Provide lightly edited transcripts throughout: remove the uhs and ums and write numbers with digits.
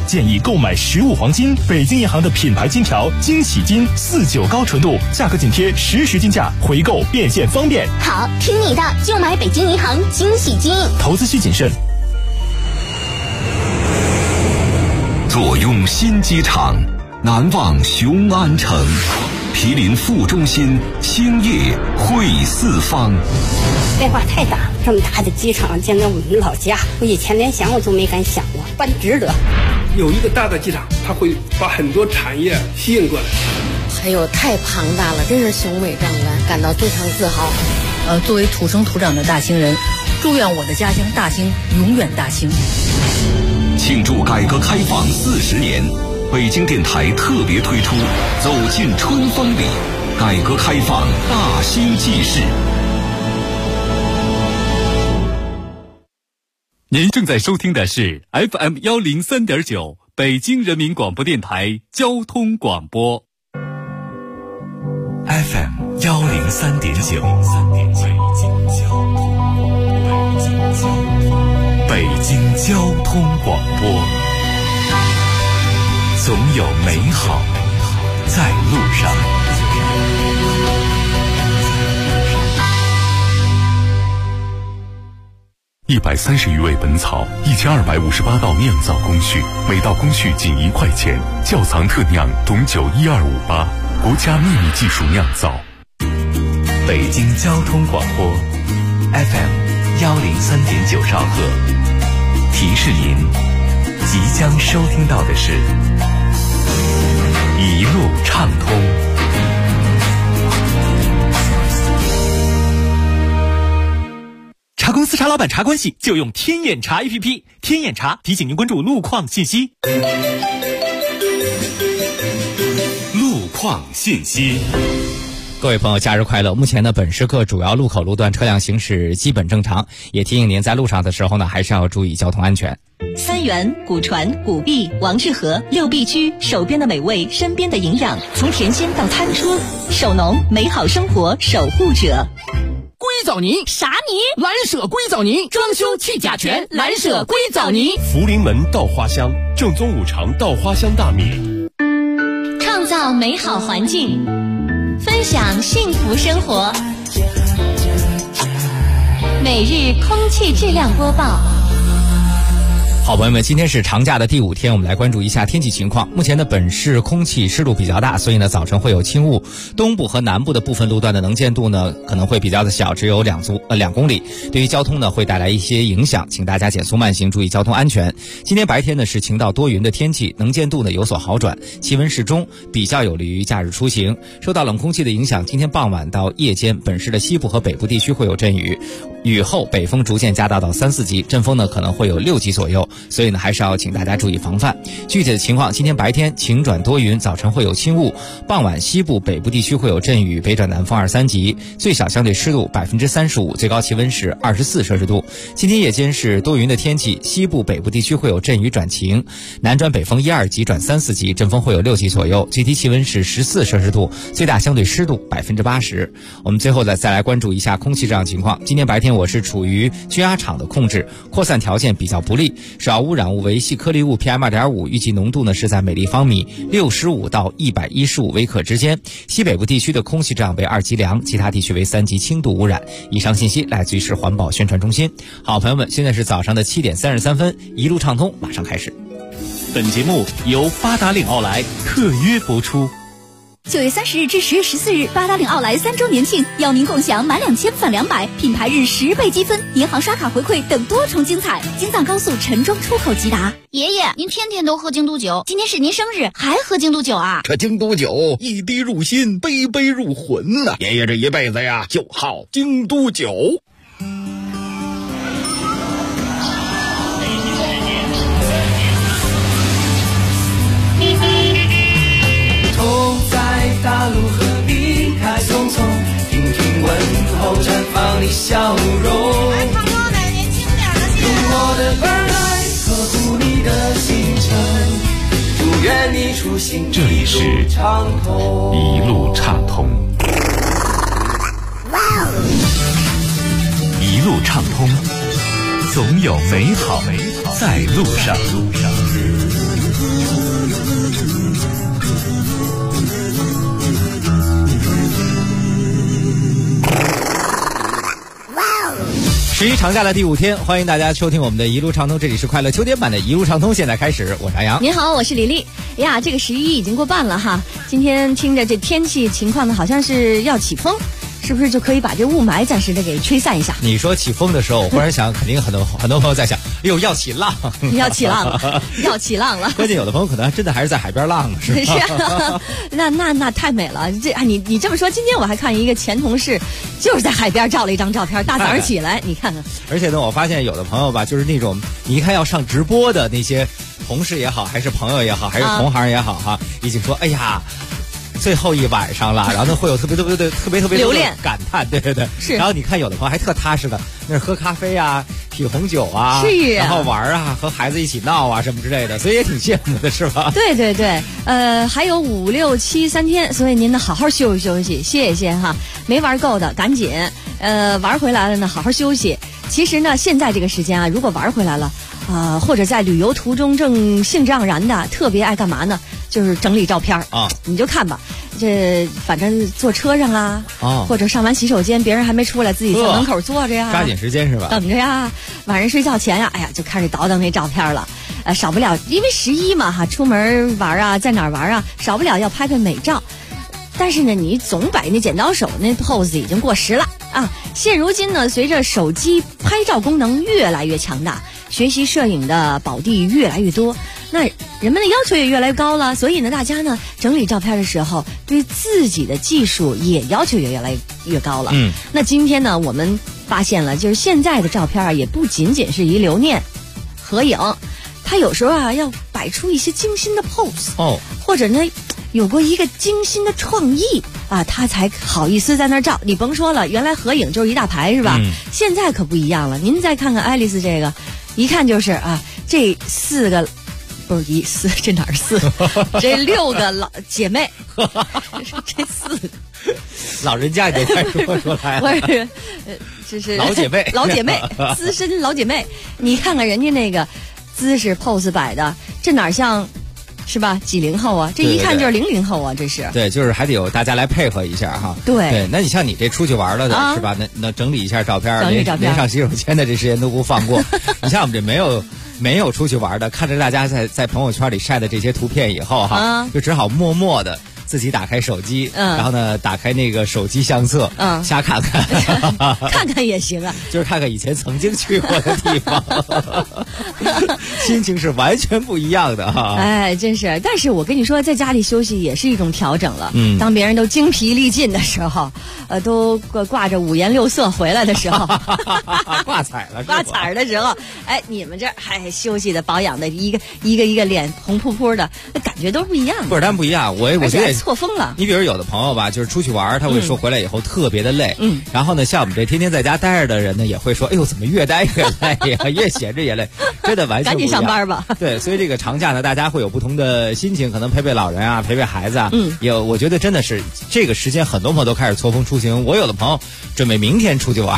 建议购买实物黄金，北京银行的品牌金条惊喜金49高纯度，价格紧贴实金价，回购变现方便。 好，听你的，就买北京银行惊喜金。 投资需谨慎。 坐拥新机场，难忘雄安城，毗邻副中心，兴业汇四方。 变化太大，这么大的机场建在我们老家，我以前连想我都没敢想过，办值得。 有一个大的机场，它会把很多产业吸引过来。 哎呦，太庞大了，真是雄伟壮观，感到非常自豪。 作为土生土长的大兴人，祝愿我的家乡大兴永远大兴。 庆祝改革开放40年，北京电台特别推出《走进春风里》，改革开放大兴纪事。 您正在收听的是 FM 103.9北京人民广播电台交通广播。 FM 103.9，北京交通广播，总有美好在路上。130余味本草，1258道酿造工序，每道工序仅1块钱。窖藏特酿董酒12588，国家秘密技术酿造。北京交通广播 FM 103.9兆赫，提示您即将收听到的是一路畅通。 茶公司茶老板茶关系就用天眼茶 APP， 天眼茶提醒您关注路况信息。 路况信息。 各位朋友，假日快乐！目前呢，本时刻主要路口路段车辆行驶基本正常，也提醒您在路上的时候呢，还是要注意交通安全。 三元、古传、古碧、王致和6必居，手边的美味，身边的营养，从甜心到餐桌，手农美好生活守护者。 硅藻泥啥泥？ 蓝舍硅藻泥，装修去甲醛，蓝舍硅藻泥。 福临门稻花香，正宗5常稻花香大米， 创造美好环境，分享幸福生活。每日空气质量播报。 好朋友们，今天是长假的第5天，我们来关注一下天气情况。目前的本市空气湿度比较大，所以呢早晨会有轻雾，东部和南部的部分路段的能见度呢可能会比较的小，只有2公里，对于交通呢会带来一些影响，请大家减速慢行，注意交通安全。今天白天呢是晴到多云的天气，能见度呢有所好转，气温适中，比较有利于假日出行。受到冷空气的影响，今天傍晚到夜间，本市的西部和北部地区会有阵雨，雨后北风逐渐加大到3、4级，阵风呢可能会有6级左右，所以呢还是要请大家注意防范。具体的情况，今天白天晴转多云，早晨会有轻雾，傍晚西部北部地区会有阵雨，北转南风2、3级，最小相对湿度35%，最高气温是24摄氏度。今天夜间是多云的天气，西部北部地区会有阵雨转晴，南转北风1、2级转3、4级，阵风会有6级左右，最低气温是14摄氏度，最大相对湿度80%。我们最后再来关注一下空气质量情况。今天白天我是处于均压场的控制，扩散条件比较不利，首要污染物为细颗粒物 PM2.5， 预计浓度呢是在每立方米65到115微克之间。西北部地区的空气质量为2级良，其他地区为3级轻度污染。以上信息来自于市环保宣传中心。好，朋友们，现在是早上的7点33分，一路畅通马上开始。 本节目由八达岭奥莱特约播出。 9月30日至10月14日，八达岭奥莱3周年庆，邀您共享满2000返200，品牌日10倍积分，银行刷卡回馈等多重精彩。京藏高速陈庄出口直达。 爷爷，您天天都喝京都酒，今天是您生日，还喝京都酒啊？ 这京都酒一滴入心，杯杯入魂呐！爷爷这一辈子呀，就好京都酒。 大路和你开匆匆，听听问候，绽放你笑容。 来唱歌的年轻点的些。 用我的耳来呵护你的行程，祝愿你出行这里是一路畅通。一路畅通，总有美好在路上。 11长假的第5天，欢迎大家收听我们的一路畅通，这里是快乐秋天版的一路畅通，现在开始，我是杨洋。 您好，我是李丽。呀，这个11已经过半了哈，今天听着这天气情况呢，好像是要起风。是不是就可以把这雾霾暂时的给吹散一下？ 你说起风的时候，我忽然想，肯定很多朋友在想，哎呦，要起浪， 要起浪了，要起浪了。 关键有的朋友可能真的还是在海边浪呢，是吧？ 是啊，那太美了。你这么说，今天我还看一个前同事，就是在海边照了一张照片，大早上起来，你看看。 而且呢，我发现有的朋友吧，就是那种你一看要上直播的那些同事也好，还是朋友也好，还是同行也好哈，已经说，哎呀。最后一晚上了，然后呢会有特别留恋感叹，对，是。然后你看有的朋友还特踏实的，那是喝咖啡啊，品红酒啊， 是啊， 然后玩啊，和孩子一起闹啊什么之类的，所以也挺羡慕的，是吧？ 对，还有5、6、7 3天，所以您呢好好休息，歇一歇哈。没玩够的赶紧，玩回来了呢好好休息。其实呢，现在这个时间啊，如果玩回来了，或者在旅游途中正兴致盎然的，特别爱干嘛呢？就是整理照片啊，你就看吧，这反正坐车上啊，或者上完洗手间，别人还没出来，自己在门口坐着呀， 抓紧时间是吧？ 等着呀，晚上睡觉前呀，哎呀，就开始倒腾那照片了，少不了，因为11嘛哈，出门玩啊，在哪儿玩啊，少不了要拍美照。但是呢，你总摆那剪刀手那 pose 已经过时了啊！现如今呢，随着手机拍照功能越来越强大，学习摄影的宝地越来越多，那人们的要求也越来越高了。所以呢，大家呢整理照片的时候，对自己的技术也要求也越来越高了。那今天呢，我们发现了，就是现在的照片啊，也不仅仅是一留念、合影，它有时候啊要摆出一些精心的 pose，或者呢。有过一个精心的创意啊，他才好意思在那儿照。你甭说了，原来合影就是一大排是吧？现在可不一样了。您再看看爱丽丝这个，一看就是啊，这4个不是这哪是4？这6个老姐妹，这4个老人家也快说出来了。 不是，这是老姐妹， 老姐妹，资深老姐妹。你看看人家那个姿势 pose 摆的，这哪像？是吧？几零后啊？这一看就是00后啊！这是对，就是还得有大家来配合一下哈。对，那你像你这出去玩了的是吧？那整理一下照片，连上洗手间的这时间都不放过。你像我们这没有出去玩的，看着大家在朋友圈里晒的这些图片以后哈，就只好默默的。自己打开手机，然后呢，打开那个手机相册，瞎看看， 看看也行啊， 就是看看以前曾经去过的地方，心情是完全不一样的哈。 哎，真是，但是我跟你说，在家里休息也是一种调整了。当别人都精疲力尽的时候，都挂着5颜6色回来的时候， 挂彩了， 挂彩的时候，哎，你们这还休息的保养的一个脸红扑扑的，感觉都不一样。 不是，但不一样，我觉得。 错峰了。 你比如有的朋友吧，就是出去玩，他会说回来以后特别的累。然后呢，像我们这天天在家待着的人呢，也会说，哎呦，怎么越待越累呀？越闲着也累，真的完全不一样。赶紧上班吧。 对，所以这个长假呢，大家会有不同的心情，可能陪老人啊，陪孩子啊。我觉得真的是这个时间，很多朋友都开始错峰出行。我有的朋友准备明天出去玩。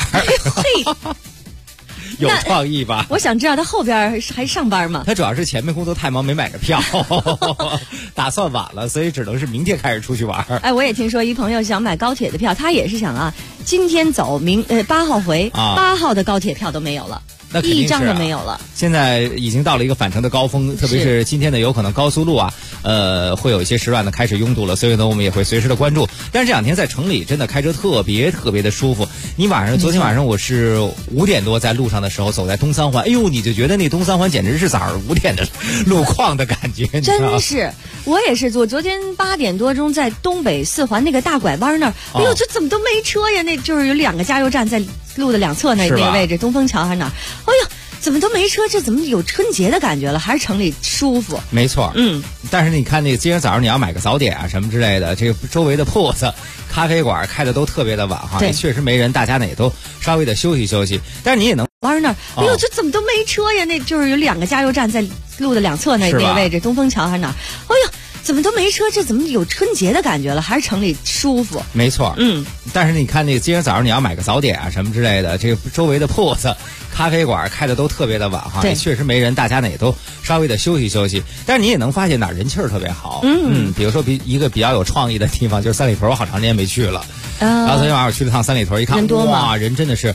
有创意吧？ 我想知道他后边还上班吗？ 他主要是前面工作太忙没买着票，打算晚了，所以只能是明天开始出去玩。 哎，我也听说一朋友想买高铁的票，他也是想啊，今天走8号回，8号的高铁票都没有了。 那肯定是一张都没有了。 现在已经到了一个返程的高峰，特别是今天呢，有可能高速路啊，会有一些时段呢开始拥堵了，所以呢，我们也会随时的关注。但是这2天在城里真的开车特别的舒服。你昨天晚上我是5点多在路上的时候走在东三环，哎呦，你就觉得那东三环简直是早上5点的路况的感觉， 真是。我也是，我昨天8点多钟在东北4环那个大拐弯那儿，哎呦，这怎么都没车呀？那就是有2个加油站在路的2侧那个位置，东风桥还是哪儿？哎呦，怎么都没车？这怎么有春节的感觉了？还是城里舒服？ 没错，但是你看那个今天早上你要买个早点啊什么之类的，这个周围的铺子、咖啡馆开的都特别的晚哈，也确实没人，大家呢也都稍微的休息休息。但是你也能玩那儿，哎呦，这怎么都没车呀？那就是有2个加油站在路的2侧那个位置，东风桥还是哪儿？哎呦。怎么都没车？这怎么有春节的感觉了？还是城里舒服？ 没错，但是你看那个今天早上你要买个早点啊什么之类的，这个周围的铺子、咖啡馆开的都特别的晚哈，也确实没人，大家呢也都稍微的休息休息。但是你也能发现哪儿人气儿特别好，比如说一个比较有创意的地方就是三里屯，我好长时间没去了，然后昨天晚上我去了趟三里屯，一看哇，人真的是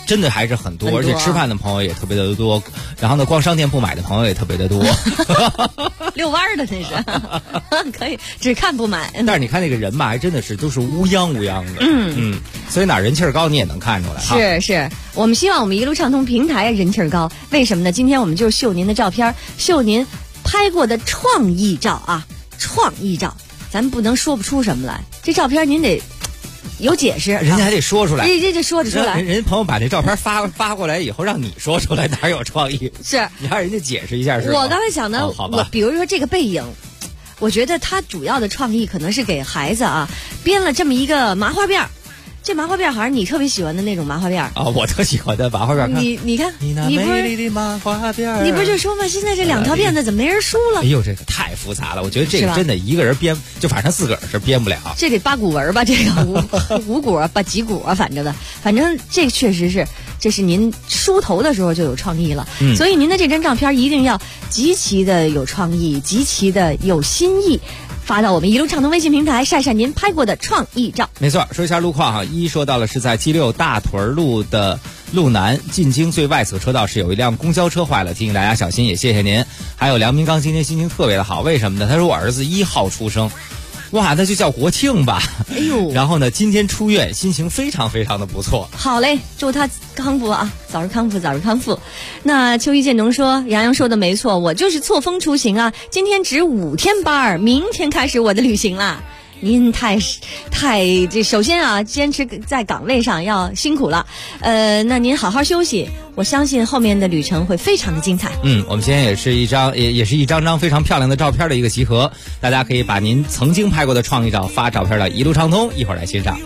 真的还是很多，而且吃饭的朋友也特别的多，然后呢，逛商店不买的朋友也特别的多。 遛弯的那是，可以只看不买。 但是你看那个人吧，还真的是都是乌泱乌泱的，所以哪人气儿高你也能看出来。 是，我们希望我们一路畅通平台人气儿高，为什么呢？今天我们就是秀您的照片，秀您拍过的创意照啊，创意照，咱不能说不出什么来，这照片您得有解释， 人家还得说出来， 人家说得出来。 人朋友把这照片发过来以后，让你说出来哪有创意？ 是你让人家解释一下是吧？ 我刚才想的， 我比如说这个背影，我觉得它主要的创意可能是给孩子啊编了这么一个麻花辫。这麻花辫好像你特别喜欢的那种麻花辫啊，我特喜欢的麻花辫。 你看， 你那美丽的麻花辫， 你不是就说吗？现在这2条辫子怎么没人梳了？ 哎呦，这个太复杂了，我觉得这个真的一个人编，就反正自个儿是编不了。 这得八股纹吧，这个五股啊，几股啊，反正这确实是，这是您梳头的时候就有创意了。所以您的这张照片一定要极其的有创意，极其的有新意。发到我们一路畅通微信平台，晒晒您拍过的创意照。 没错，说一下路况哈，说到了是在 G6 大屯路的路南进京最外侧车道是有一辆公交车坏了，提醒大家小心，也谢谢您。还有梁明刚今天心情特别的好，为什么呢？他说我儿子1号出生。哇，那就叫国庆吧。 哎呦， 然后呢，今天出院，心情非常非常的不错。 好嘞，祝他康复啊，早日康复，早日康复。那邱一建农说，杨洋说的没错，我就是错峰出行啊，今天值5天班，明天开始我的旅行啦。您太这首先啊，坚持在岗位上要辛苦了，那您好好休息，我相信后面的旅程会非常的精彩。 我们今天也是一张非常漂亮的照片的一个集合，大家可以把您曾经拍过的创意照发照片到一路畅通，一会儿来欣赏。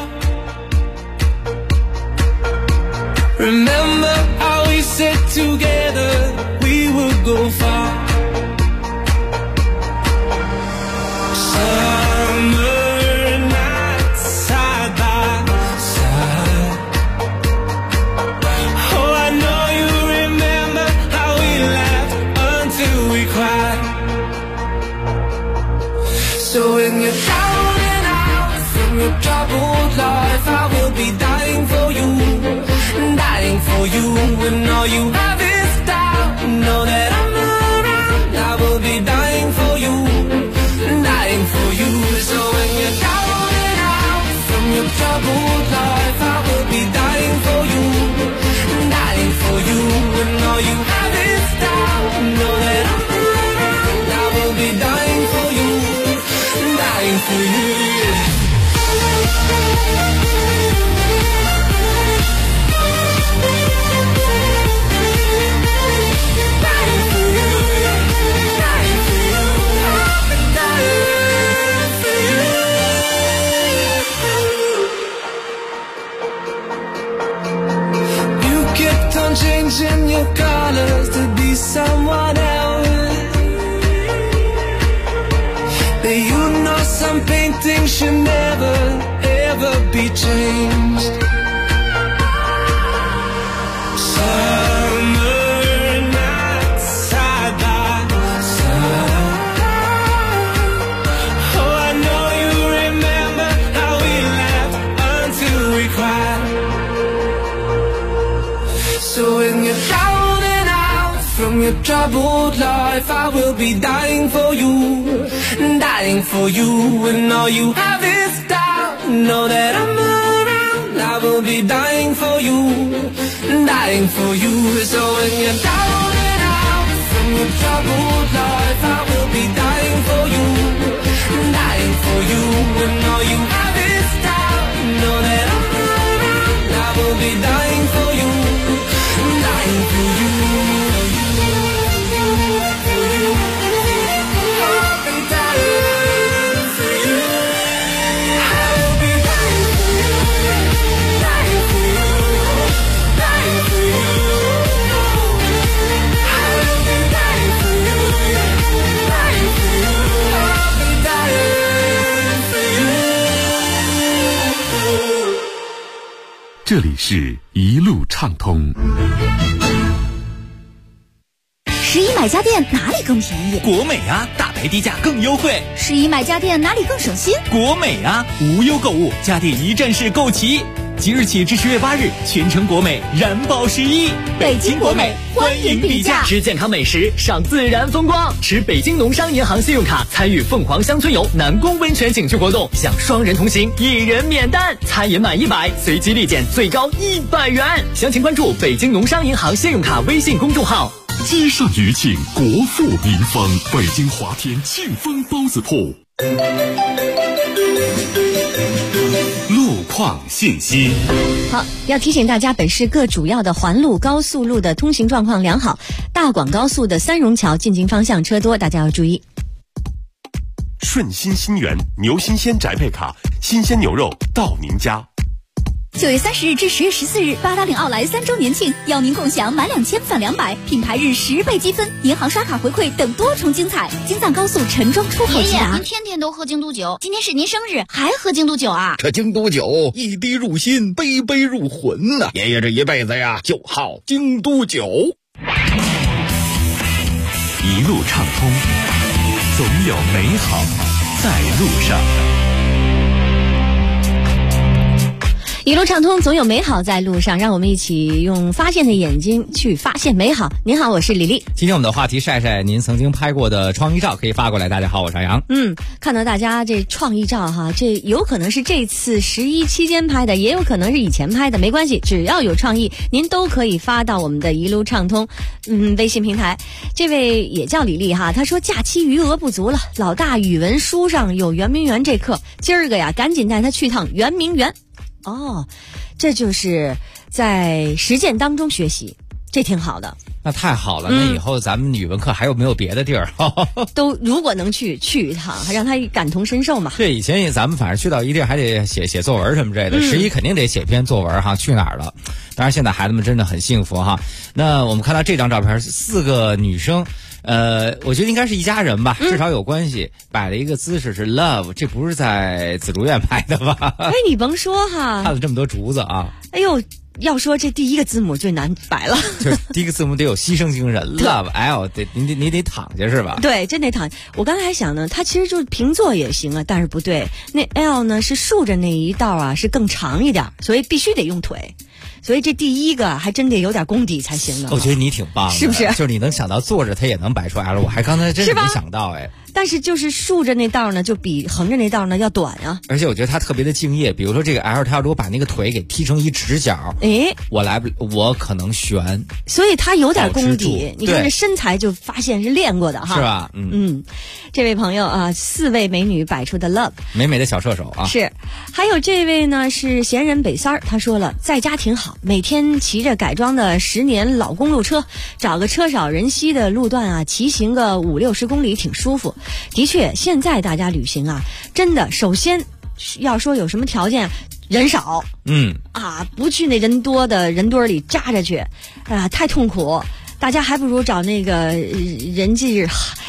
Remember how we said together we would go far. Summer nights side by side. Oh, I know you remember how we laughed until we cried. So when you're down and out from your troubled life, I will be dying for you, when all you have is doubt. Know that I'm around, I will be dying for you. So when you're down and out from your troubled life, I will be dying for you, when all you have is doubt. Know that I'm around, I will be dying for you. Changing your colors to be someone else. But you know some paintings should never, ever be changed. Summer nights side by side. Oh, I know you remember how we laughed until we cried. So when you're down and out from your troubled life, I will be dying for you, when all you have is doubt. Know that I'm around, I will be dying for you. So when you're down and out from your troubled life, I will be dying for you, when all you have is doubt. Know that I'm around, I will be dying for you. 这里是一路畅通。 11买家电哪里更便宜？ 国美啊，大牌低价更优惠。 11买家电哪里更省心？ 国美啊，无忧购物，家电一站式购齐。 即日起至10月8日，全程国美燃爆11， 北京国美欢迎比价， 吃健康美食，赏自然风光，持北京农商银行信用卡参与凤凰乡村游南宫温泉景区活动，享双人同行，1人免单，餐饮满100随机立减最高100元。详情关注北京农商银行信用卡微信公众号。 积善余庆，国富民丰。北京华天庆丰包子铺。 路况信息。 好，要提醒大家，本市各主要的环路、高速路的通行状况良好，大广高速的三荣桥进京方向车多，大家要注意。 顺心新源牛新鲜宅配卡，新鲜牛肉到您家。 9月30日至10月14日，八达岭奥莱3周年庆，邀您共享满2000返200，品牌日10倍积分，银行刷卡回馈等多重精彩。京藏高速陈庄出口爷爷，您天天都喝京都酒，今天是您生日，还喝京都酒啊？ 这京都酒一滴入心，杯杯入魂呐！爷爷这一辈子呀，就好京都酒。 一路畅通，总有美好在路上。 一路畅通，总有美好在路上，让我们一起用发现的眼睛去发现美好。您好，我是李丽。 今天我们的话题，晒晒您曾经拍过的创意照，可以发过来。大家好，我是杨。 看到大家这创意照哈，这有可能是这次11期间拍的，也有可能是以前拍的，没关系，只要有创意，您都可以发到我们的一路畅通微信平台。这位也叫李丽哈，他说假期余额不足了，老大语文书上有圆明园这课，今儿个呀赶紧带他去趟圆明园。这就是在实践当中学习，这挺好的。 那太好了，那以后咱们语文课还有没有别的地儿？ 都如果能去一趟，还让他感同身受嘛。 对，以前咱们反正去到一地儿还得写作文什么之类的，11肯定得写篇作文哈，去哪儿了？当然现在孩子们真的很幸福哈。那我们看到这张照片，4个女生。我觉得应该是一家人吧，至少有关系。摆了一个姿势是 love， 这不是在紫竹院拍的吧？ 你甭说哈， 看了这么多竹子啊！ 哎呦，要说这第一个字母最难摆了， 就是第一个字母得有牺牲精神，love L， 你得躺下是吧？ 对，真得躺。我刚才还想呢，它其实就是平坐也行啊，但是不对，那 L 呢是竖着那一道啊是更长一点，所以必须得用腿。所以这第一个还真得有点功底才行呢。 我觉得你挺棒的， 是不是？ 就是你能想到坐着它也能摆出 L， 我还刚才真是没想到哎。 但是就是竖着那道呢，就比横着那道呢要短啊。 而且我觉得他特别的敬业，比如说这个 L， 他要如果把那个腿给踢成一直角，我可能悬。 所以他有点功底，你看这身材就发现是练过的哈， 是吧？ 这位朋友啊，4位美女摆出的 love， 美美的小射手啊。 是，还有这位呢是闲人北三儿，他说了，在家挺好，每天骑着改装的10年老公路车，找个车少人稀的路段啊，骑行个50-60公里挺舒服。的确，现在大家旅行啊，真的首先要说有什么条件，人少，不去那人多的人堆里扎着去，太痛苦。大家还不如找那个人迹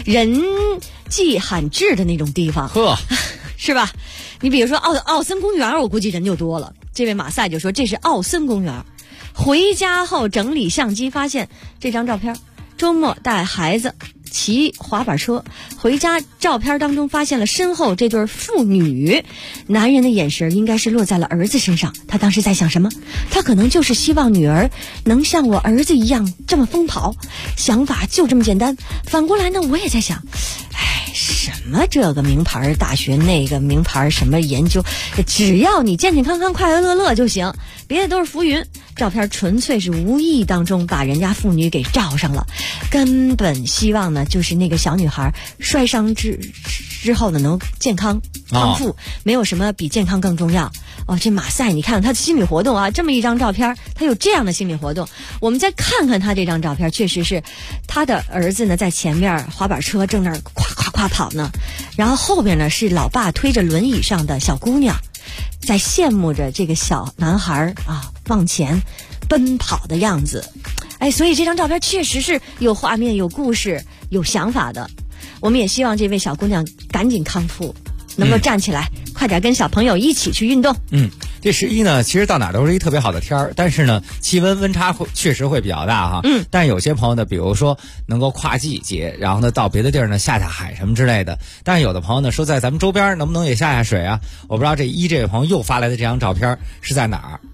罕至的那种地方，是吧？你比如说奥森公园，我估计人就多了。这位马赛就说这是奥森公园。回家后整理相机，发现这张照片，周末带孩子骑滑板车回家，照片当中发现了身后这对父女，男人的眼神应该是落在了儿子身上。他当时在想什么？他可能就是希望女儿能像我儿子一样这么疯跑，想法就这么简单。反过来呢，我也在想，什么这个名牌大学，那个名牌什么研究，只要你健健康康快快乐乐就行，别的都是浮云。照片纯粹是无意当中把人家妇女给照上了，根本希望呢就是那个小女孩摔伤之后呢能健康康复，没有什么比健康更重要。这马赛你看他的心理活动啊，这么一张照片他有这样的心理活动。我们再看看他这张照片，确实是他的儿子呢在前面滑板车正那儿夸夸夸跑呢，然后后边呢是老爸推着轮椅上的小姑娘在羡慕着这个小男孩往前奔跑的样子。所以这张照片确实是有画面有故事有想法的。我们也希望这位小姑娘赶紧康复，能够站起来，快点跟小朋友一起去运动。 这11呢其实到哪都是一特别好的天儿，但是呢气温差确实会比较大哈。但是有些朋友呢，比如说能够跨季节，然后呢到别的地儿呢下海什么之类的。但是有的朋友呢说在咱们周边能不能也下水啊？我不知道这位朋友又发来的这张照片是在哪儿。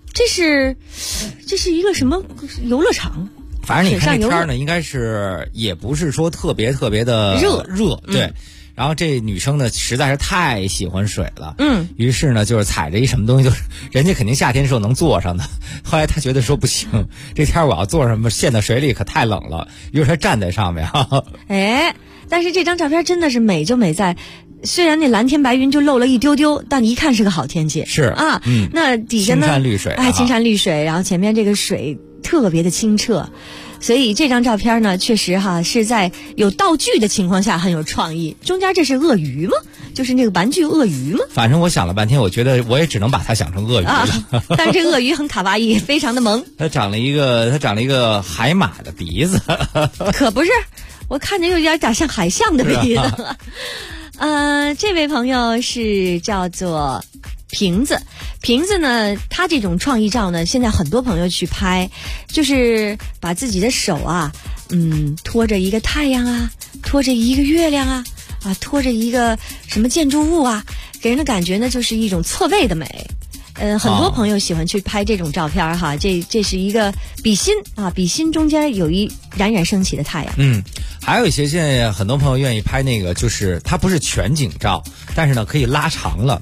这是一个什么游乐场？ 反正你看这天呢，应该是也不是说特别的热，对。然后这女生呢，实在是太喜欢水了，于是呢，就是踩着一什么东西，就是人家肯定夏天时候能坐上的，后来她觉得说不行，这天我要坐上，陷到水里可太冷了，于是她站在上面。 但是这张照片真的是美就美在，虽然那蓝天白云就露了一丢丢，但一看是个好天气。 是啊，那底下呢， 青山绿水， 青山绿水，然后前面这个水特别的清澈。所以这张照片呢，确实是在有道具的情况下很有创意。中间这是鳄鱼吗？就是那个玩具鳄鱼吗？ 反正我想了半天，我觉得我也只能把它想成鳄鱼了。 但是这鳄鱼很卡哇伊，非常的萌。 它长了一个海马的鼻子。 可不是，我看着有点像海象的鼻子了。这位朋友是叫做瓶子呢，他这种创意照呢，现在很多朋友去拍，就是把自己的手托着一个太阳啊，托着一个月亮啊，托着一个什么建筑物啊，给人的感觉呢就是一种错位的美。很多朋友喜欢去拍这种照片哈，这是一个笔芯中间有一冉冉升起的太阳。 还有一些现在很多朋友愿意拍那个，就是它不是全景照，但是呢可以拉长了。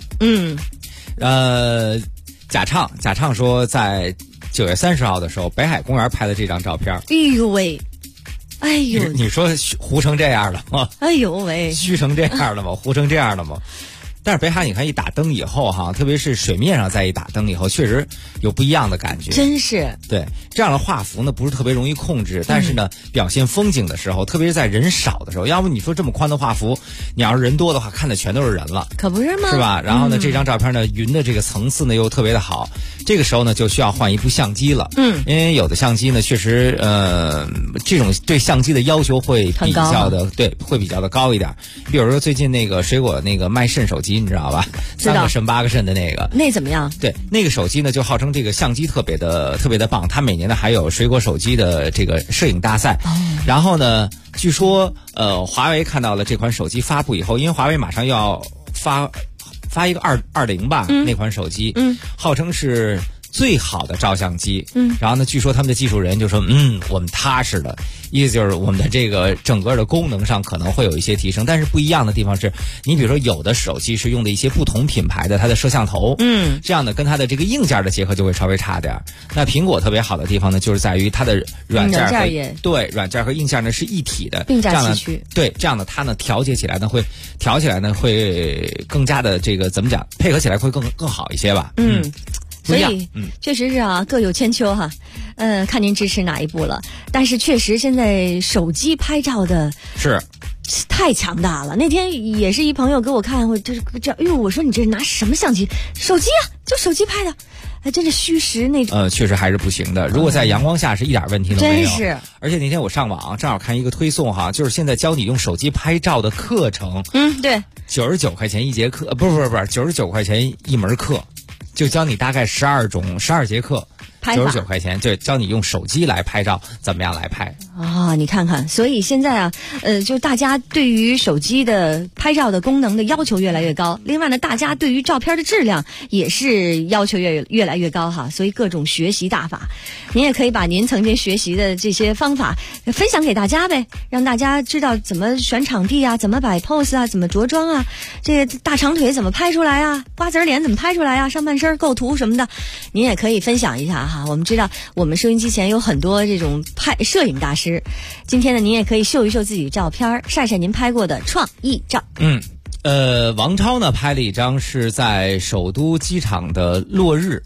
贾畅说在9月30号的时候，北海公园拍的这张照片。 哎呦， 你说糊成这样了吗？ 哎呦喂， 虚成这样了吗？糊成这样了吗？但是北海你看一打灯以后特别是水面上再一打灯以后，确实有不一样的感觉。 真是对，这样的画幅呢不是特别容易控制，但是呢表现风景的时候，特别是在人少的时候，要不你说这么宽的画幅，你要是人多的话，看的全都是人了， 可不是吗？是吧？然后呢，这张照片呢，云的这个层次呢又特别的好，这个时候呢就需要换一部相机了。因为有的相机呢确实这种对相机的要求会比较的会比较的高一点。比如说最近那个水果那个卖肾手机，你知道吧？3个肾8个肾的那怎么样？ 对，那个手机呢就号称这个相机特别的棒，它每年呢还有水果手机的这个摄影大赛。然后呢，据说华为看到了这款手机发布以后，因为华为马上要发一个220吧，那款手机，号称是最好的照相机。然后呢，据说他们的技术人就说，我们踏实了，意思就是我们的这个整个的功能上可能会有一些提升，但是不一样的地方是，你比如说有的手机是用的一些不同品牌的它的摄像头，这样的跟它的这个硬件的结合就会稍微差点。那苹果特别好的地方呢，就是在于它的软件和硬件呢是一体的， 并驾齐驱。 对，这样的它呢调起来呢会更加的这个怎么讲，配合起来会更好一些吧。 所以确实是各有千秋看您支持哪一部了。但是确实现在手机拍照的是太强大了。那天也是一朋友给我看，我我说你这是拿什么相机？手机就手机拍的，还真是虚实那种。 确实还是不行的。如果在阳光下是一点问题都没有。 真是。 而且那天我上网正好看一个推送就是现在教你用手机拍照的课程。 对 ，99块钱一节课，不是99块钱一门课。就教你大概12节课，99块钱，就教你用手机来拍照，怎么样来拍你看看，所以现在就大家对于手机的拍照的功能的要求越来越高。另外呢，大家对于照片的质量也是要求越来越高所以各种学习大法，您也可以把您曾经学习的这些方法分享给大家呗，让大家知道怎么选场地怎么摆 pose 怎么着装这个大长腿怎么拍出来瓜子脸怎么拍出来上半身构图什么的，您也可以分享一下我们知道我们收音机前有很多这种摄影大师，今天呢您也可以秀一秀自己照片，晒晒您拍过的创意照。 王超呢拍了一张是在首都机场的落日。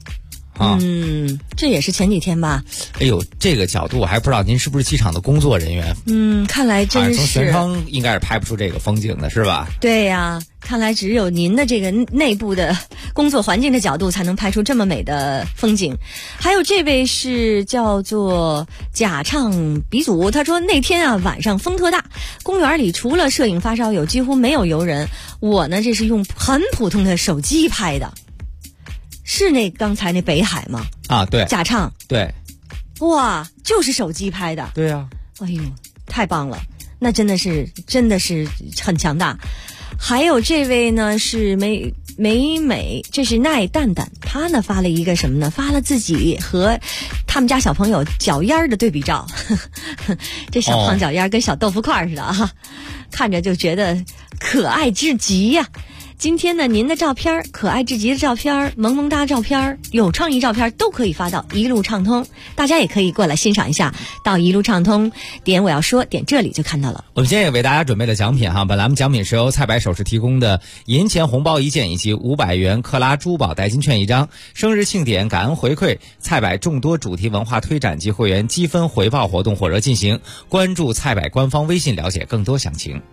这也是前几天吧。 哎呦，这个角度我还不知道您是不是机场的工作人员。 看来真是。 从舷窗应该是拍不出这个风景的是吧？ 对呀，看来只有您的这个内部的工作环境的角度才能拍出这么美的风景。还有这位是叫做假唱鼻祖，他说那天晚上风特大，公园里除了摄影发烧友几乎没有游人，我呢这是用很普通的手机拍的。是刚才那北海吗？ 对， 假唱， 对， 哇，就是手机拍的。 对呀， 哎呦，太棒了，那真的是很强大。还有这位呢是美，这是奈蛋蛋，他呢发了一个什么呢？发了自己和他们家小朋友脚丫的对比照，这小胖脚丫跟小豆腐块似的啊，看着就觉得可爱至极呀。今天呢，您的照片，可爱至极的照片，萌萌哒照片，有创意照片都可以发到一路畅通，大家也可以过来欣赏一下。到一路畅通，点我要说，点这里就看到了。 我们今天也为大家准备了奖品哈，本栏目奖品是由菜百首饰提供的银钱红包1件以及500元克拉珠宝代金券1张。生日庆典、感恩回馈，菜百众多主题文化推展及会员积分回报活动火热进行，关注菜百官方微信了解更多详情。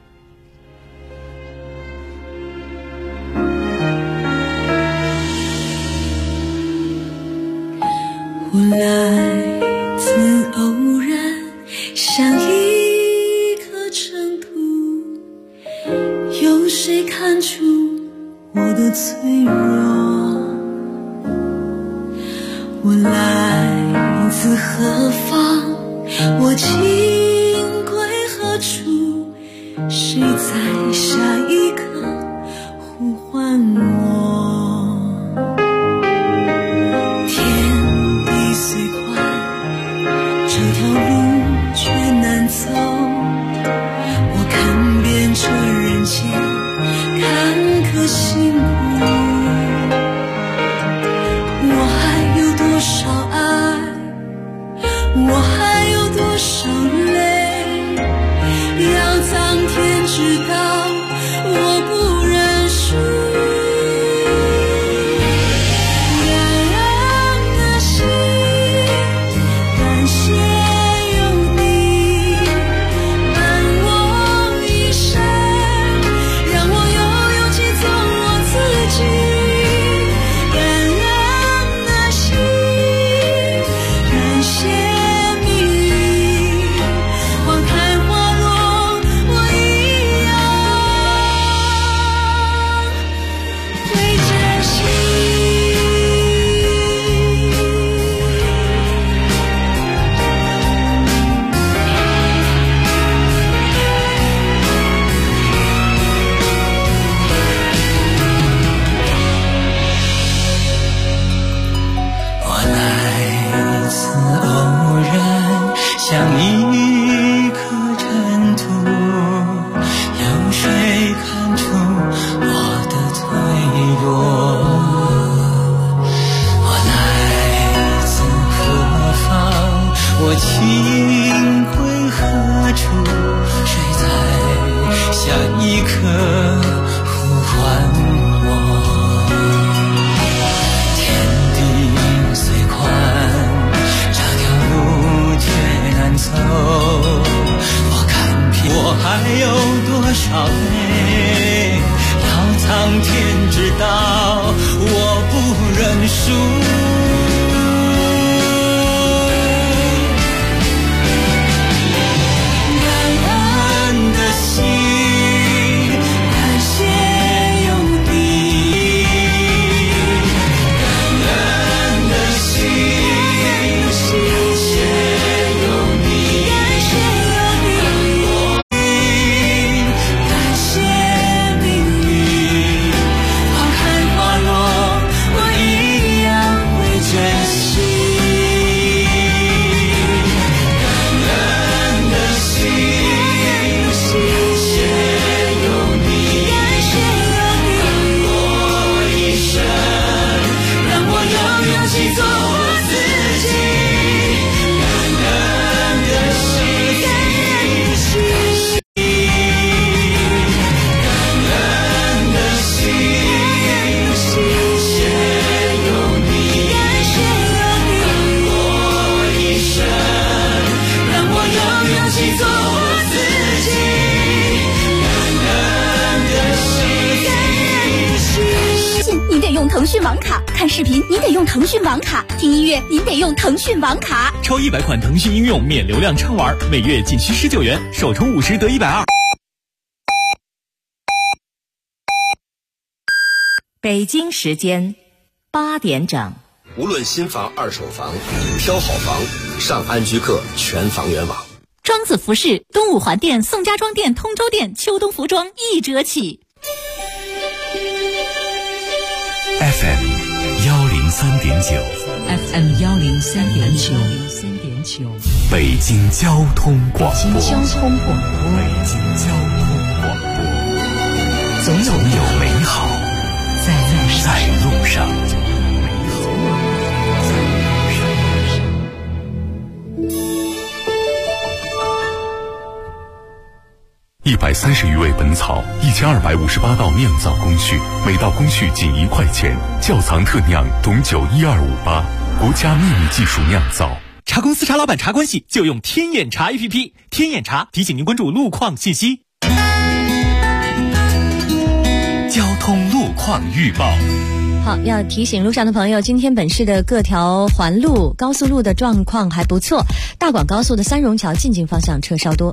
我来自偶然，像一颗尘土，有谁看出我的脆弱？我来自何方？我情归何处？谁在下一刻呼唤我？这条路却难走，我看遍这人间坎坷辛苦，我还有多少爱，我还有多少泪，要苍天知道我不认输。 腾讯网卡，看视频您得用腾讯网卡，听音乐您得用腾讯网卡。 超100款腾讯应用免流量畅玩，每月仅需19元，首充50得120。 北京时间8点整。 无论新房、二手房，挑好房，上安居客全房源网。 庄子服饰东五环店、宋家庄店、通州店秋冬服装1折起。 FM 103.9 FM 103.9 北京交通广播。 北京交通广播，总有美好在路上。 130余味本草，1258道酿造工序，每道工序仅1块钱。窖藏特酿董酒12588，国家秘密技术酿造。 茶公司茶老板茶关系就用天眼茶 APP， 天眼茶提醒您关注路况信息。交通路况预报。 好，要提醒路上的朋友，今天本市的各条环路、高速路的状况还不错。大广高速的三榕桥进京方向车稍多。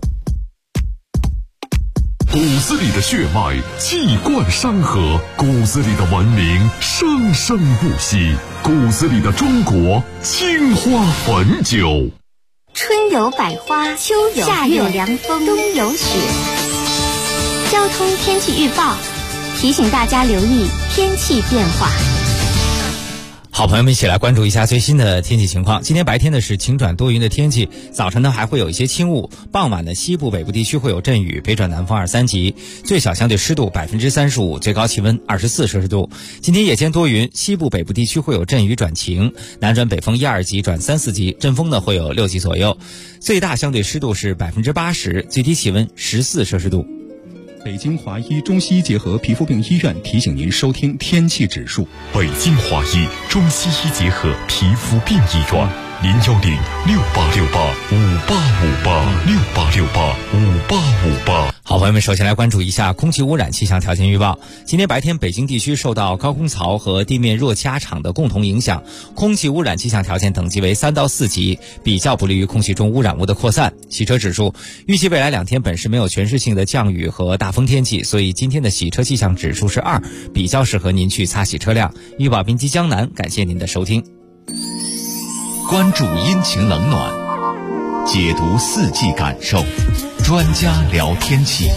骨子里的血脉气贯山河，骨子里的文明生生不息，骨子里的中国青花汾酒。 春有百花，秋有夏有凉风，冬有雪。交通天气预报提醒大家留意天气变化。 好，朋友们一起来关注一下最新的天气情况。今天白天呢是晴转多云的天气，早晨呢还会有一些轻雾，傍晚呢西部、北部地区会有阵雨，北转南风2、3级，最小相对湿度35%，最高气温24摄氏度。今天夜间多云，西部、北部地区会有阵雨转晴，南转北风1、2级转3、4级，阵风呢会有6级左右，最大相对湿度是80%，最低气温14摄氏度。 北京华医中西医结合皮肤病医院提醒您收听天气指数。 北京华医中西医结合皮肤病医院，0106868585858，6885858。 好，朋友们，首先来关注一下空气污染气象条件预报。今天白天，北京地区受到高空槽和地面热气压场的共同影响，空气污染气象条件等级为3到4级，比较不利于空气中污染物的扩散。洗车指数，预计未来2天本市没有全市性的降雨和大风天气，所以今天的洗车气象指数是2，比较适合您去擦洗车辆。预报滨基江南，感谢您的收听。 关注阴晴冷暖，解读四季感受，专家聊天气。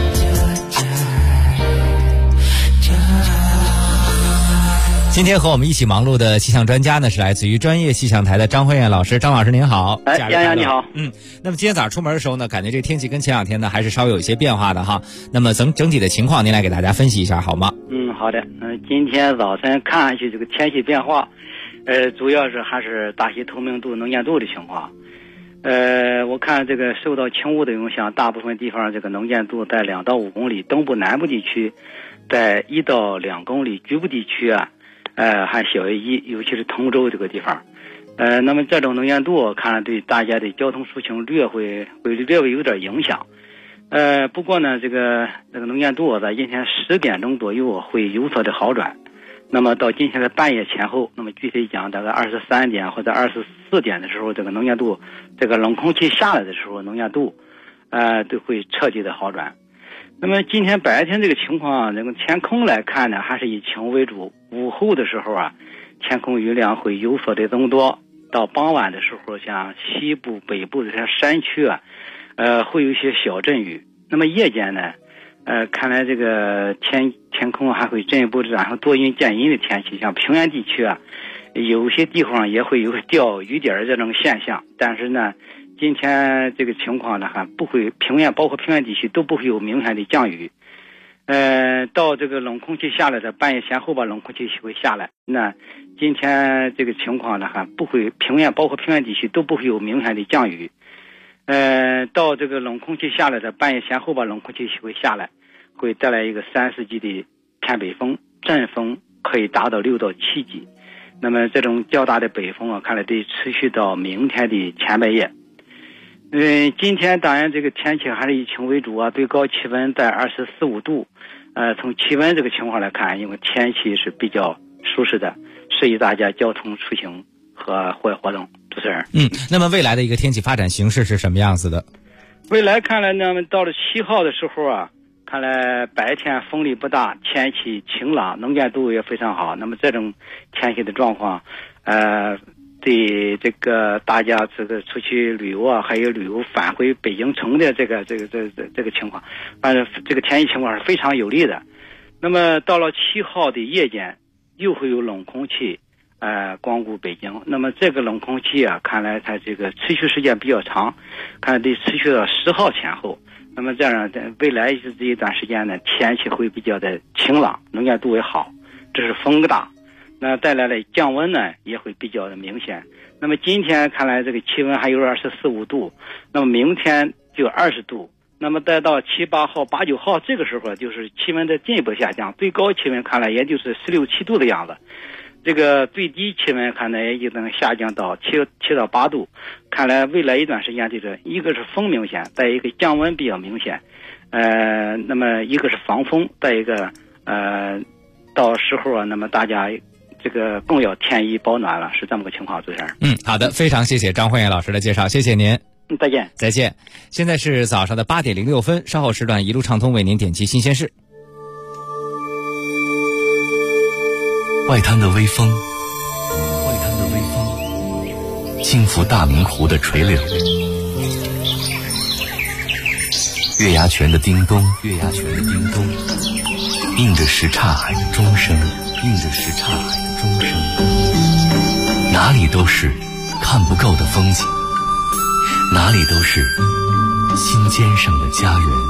今天和我们一起忙碌的气象专家呢，是来自于专业气象台的张慧燕老师。张老师您好。 哎，杨洋你好。 那么今天早上出门的时候呢，感觉这个天气跟前2天呢还是稍微有一些变化的哈。那么整体的情况，您来给大家分析一下好吗？ 好的。今天早晨看上去这个天气变化，主要是还是大气透明度、能见度的情况。我看这个受到轻雾的影响，大部分地方这个能见度在2到5公里，东部南部地区在1到2公里，局部地区啊。还小于1，尤其是通州这个地方，那么这种能见度看来对大家的交通出行略微有点影响，不过呢，这个能见度在今天10点钟左右会有所的好转，那么到今天的半夜前后，那么具体讲大概23点或者24点的时候，这个能见度，这个冷空气下来的时候，能见度，都会彻底的好转。那么今天白天这个情况，这个天空来看呢，还是以晴为主。午后的时候啊，天空云量会有所的增多。到傍晚的时候，像西部、北部这些山区啊，会有一些小阵雨。那么夜间呢，看来这个天空还会进一步染上多云见阴的天气。像平原地区啊，有些地方也会有掉雨点的这种现象。但是呢，今天这个情况呢，还不会包括平原地区都不会有明显的降雨。到这个冷空气下来的半夜前后吧，冷空气会下来。那今天这个情况呢，还不会包括平原地区都不会有明显的降雨。到这个冷空气下来的半夜前后吧，冷空气会下来，会带来一个3、4级的偏北风，阵风可以达到6到7级。那么这种较大的北风啊，看来得持续到明天的前半夜。今天当然这个天气还是以晴为主啊，最高气温在24、25度。从气温这个情况来看，因为天气是比较舒适的，适宜大家交通出行和户外活动。主持人。 那么未来的一个天气发展形势是什么样子的？ 未来看来呢，到了7号的时候啊，看来白天风力不大，天气晴朗，能见度也非常好。那么这种天气的状况，对这个大家这个出去旅游啊，还有旅游返回北京城的这个情况，反正这个天气情况是非常有利的。那么到了7号的夜间， 又会有冷空气光顾北京。那么这个冷空气啊，看来它这个持续时间比较长，看得持续到10号前后。那么这样在未来这一段时间呢，天气会比较的晴朗，能见度也好，这是风大，那带来的降温呢也会比较的明显。那么今天看来这个气温还有24、25度，那么明天就20度，那么再到7、8号、8、9号这个时候，就是气温的进一步下降，最高气温看来也就是16、17度的样子。这个最低气温看来也就能下降到7到8度，看来未来一段时间这个一个是风明显，再一个降温比较明显，那么一个是防风，再一个到时候啊，那么大家这个更要添衣保暖了，是这么个情况，主持人。 好的，非常谢谢张焕艳老师的介绍，谢谢您。 再见。 再见。现在是早上的8点06分，稍后时段一路畅通为您点击新鲜事。 外滩的微风，外滩的微风，轻拂大明湖的垂柳。月牙泉的叮咚，月牙泉的叮咚，映着什刹海的钟声，映着什刹海的钟声。哪里都是看不够的风景，哪里都是心尖上的家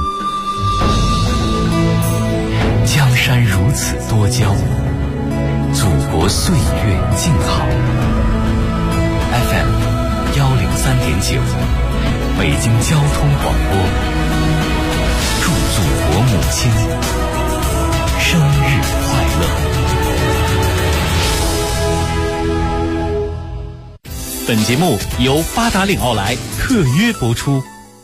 园。江山如此多娇，祖国岁月静好。FM 103.9，北京交通广播，祝祖国母亲生日快乐。 本节目由八达岭奥莱特约播出。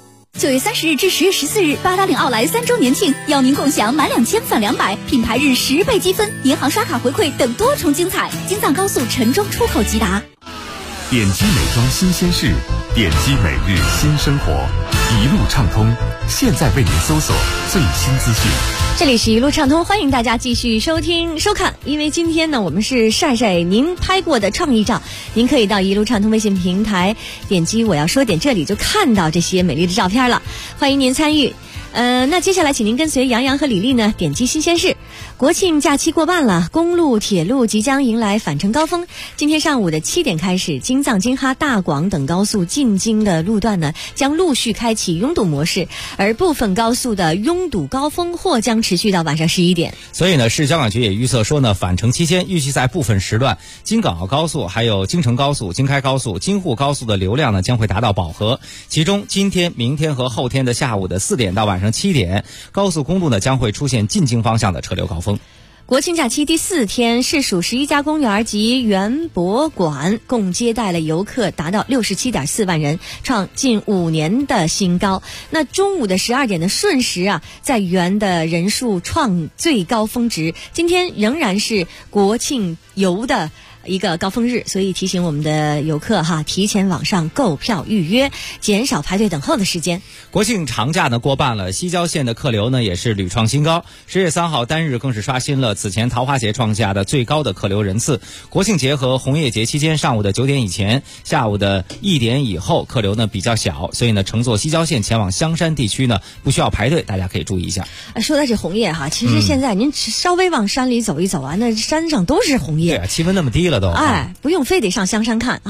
9月30日至10月14日，八达岭奥莱3周年庆，邀您共享满2000返200，品牌日10倍积分，银行刷卡回馈等多重精彩。京藏高速陈庄出口即达。 点击美妆新鲜事，点击每日新生活，一路畅通。现在为您搜索最新资讯。 这里是一路畅通，欢迎大家继续收听收看。因为今天呢，我们是晒晒您拍过的创意照，您可以到一路畅通微信平台点击我要说点这里，就看到这些美丽的照片了。欢迎您参与。那接下来请您跟随杨洋和李丽呢，点击新鲜事。国庆假期过半了，公路、铁路即将迎来返程高峰。今天上午的7点开始，京藏、京哈、大广等高速进京的路段呢，将陆续开启拥堵模式，而部分高速的拥堵高峰或将持续到晚上11点。 所以呢，市交管局也预测说呢，返程期间预计在部分时段，京港澳高速、还有京承高速、京开高速、京沪高速的流量呢将会达到饱和。其中，今天、明天和后天的下午的4点到晚上7点，高速公路呢将会出现进京方向的车流高峰。 国庆假期第4天，市属11家公园及园博馆共接待了游客达到67.4万人，创近5年的新高。那中午的12点的瞬时啊，在园的人数创最高峰值。今天仍然是国庆游的一个高峰日，所以提醒我们的游客提前网上购票预约，减少排队等候的时间。 国庆长假呢过半了，西郊线的客流呢也是屡创新高。10月3号单日更是刷新了此前桃花节创下的最高的客流人次。国庆节和红叶节期间，上午的9点以前，下午的1点以后客流呢比较小，所以呢乘坐西郊线前往香山地区呢不需要排队，大家可以注意一下。 说到这红叶其实现在您稍微往山里走一走那山上都是红叶。 对啊，气温那么低了都。 不用非得上香山看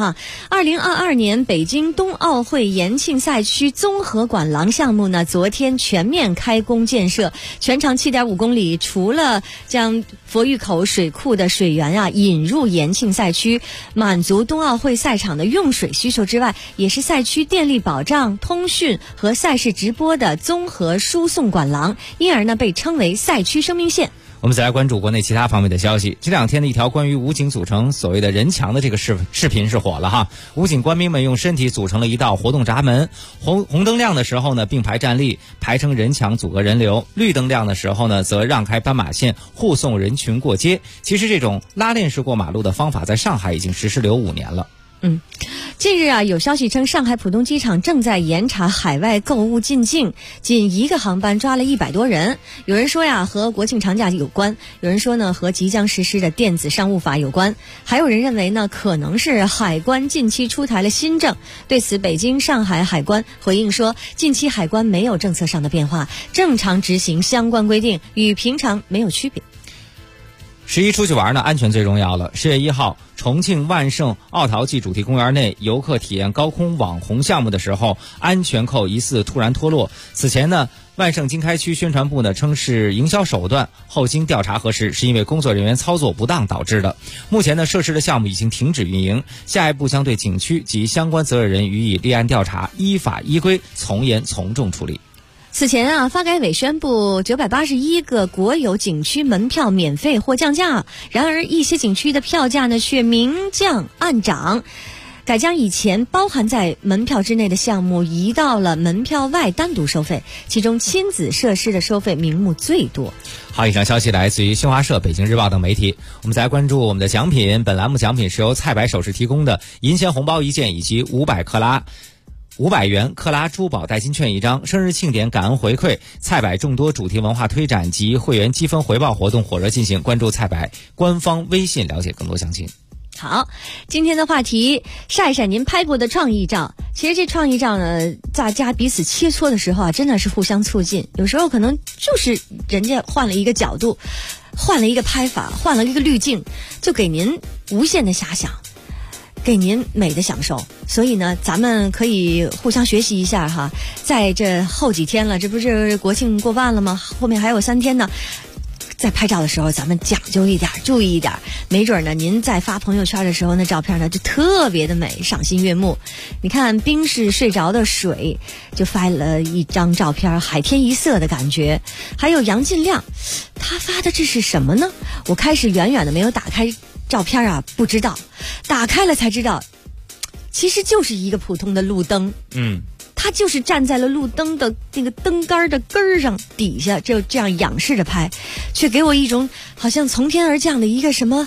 2022年北京冬奥会延庆赛区综合管廊项目呢，昨天全面开工建设，全长7.5公里，除了将佛峪口水库的水源引入延庆赛区，满足冬奥会赛场的用水需求之外，也是赛区电力保障、通讯和赛事直播的综合输送管廊，因而呢被称为赛区生命线。 我们再来关注国内其他方面的消息。这2天的一条关于武警组成所谓的人墙的这个视频是火了武警官兵们用身体组成了一道活动闸门，红灯亮的时候呢并排站立，排成人墙阻隔人流；绿灯亮的时候呢则让开斑马线，护送人群过街。其实这种拉链式过马路的方法在上海已经实施了有5年了。 近日有消息称，上海浦东机场正在严查海外购物进境，仅一个航班抓了100多人。有人说和国庆长假有关，有人说呢和即将实施的电子商务法有关，还有人认为呢可能是海关近期出台了新政。对此，北京、上海海关回应说，近期海关没有政策上的变化，正常执行相关规定，与平常没有区别。 11出去玩呢，安全最重要了。10月1号，重庆万盛奥陶纪主题公园内，游客体验高空网红项目的时候，安全扣疑似突然脱落。此前呢，万盛经开区宣传部呢称是营销手段，后经调查核实，是因为工作人员操作不当导致的。目前呢，涉事的项目已经停止运营，下一步将对景区及相关责任人予以立案调查，依法依规从严从重处理。 此前啊，发改委宣布981个国有景区门票免费或降价，然而一些景区的票价呢却明降暗涨，改将以前包含在门票之内的项目移到了门票外单独收费，其中亲子设施的收费名目最多。 好，以上消息来自于新华社、北京日报等媒体。我们再来关注我们的奖品，本栏目奖品是由菜百首饰提供的银钱红包1件以及500元克拉珠宝代金券1张，生日庆典感恩回馈，菜百众多主题文化推展及会员积分回报活动火热进行，关注菜百官方微信了解更多详情。 好，今天的话题，晒晒您拍过的创意照。其实这创意照呢，大家彼此切磋的时候啊，真的是互相促进。有时候可能就是人家换了一个角度，换了一个拍法，换了一个滤镜，就给您无限的遐想，给您美的享受。所以呢，咱们可以互相学习一下哈。在这后几天了，这不是国庆过半了吗？后面还有3天呢。在拍照的时候咱们讲究一点，注意一点，没准呢您在发朋友圈的时候那照片呢就特别的美，赏心悦目。你看冰室睡着的水就发了一张照片，海天一色的感觉。还有杨进亮，他发的这是什么呢？我开始远远的没有打开照片啊，不知道，打开了才知道，其实就是一个普通的路灯。他就是站在了路灯的那个灯杆的根儿上，底下就这样仰视着拍，却给我一种好像从天而降的一个什么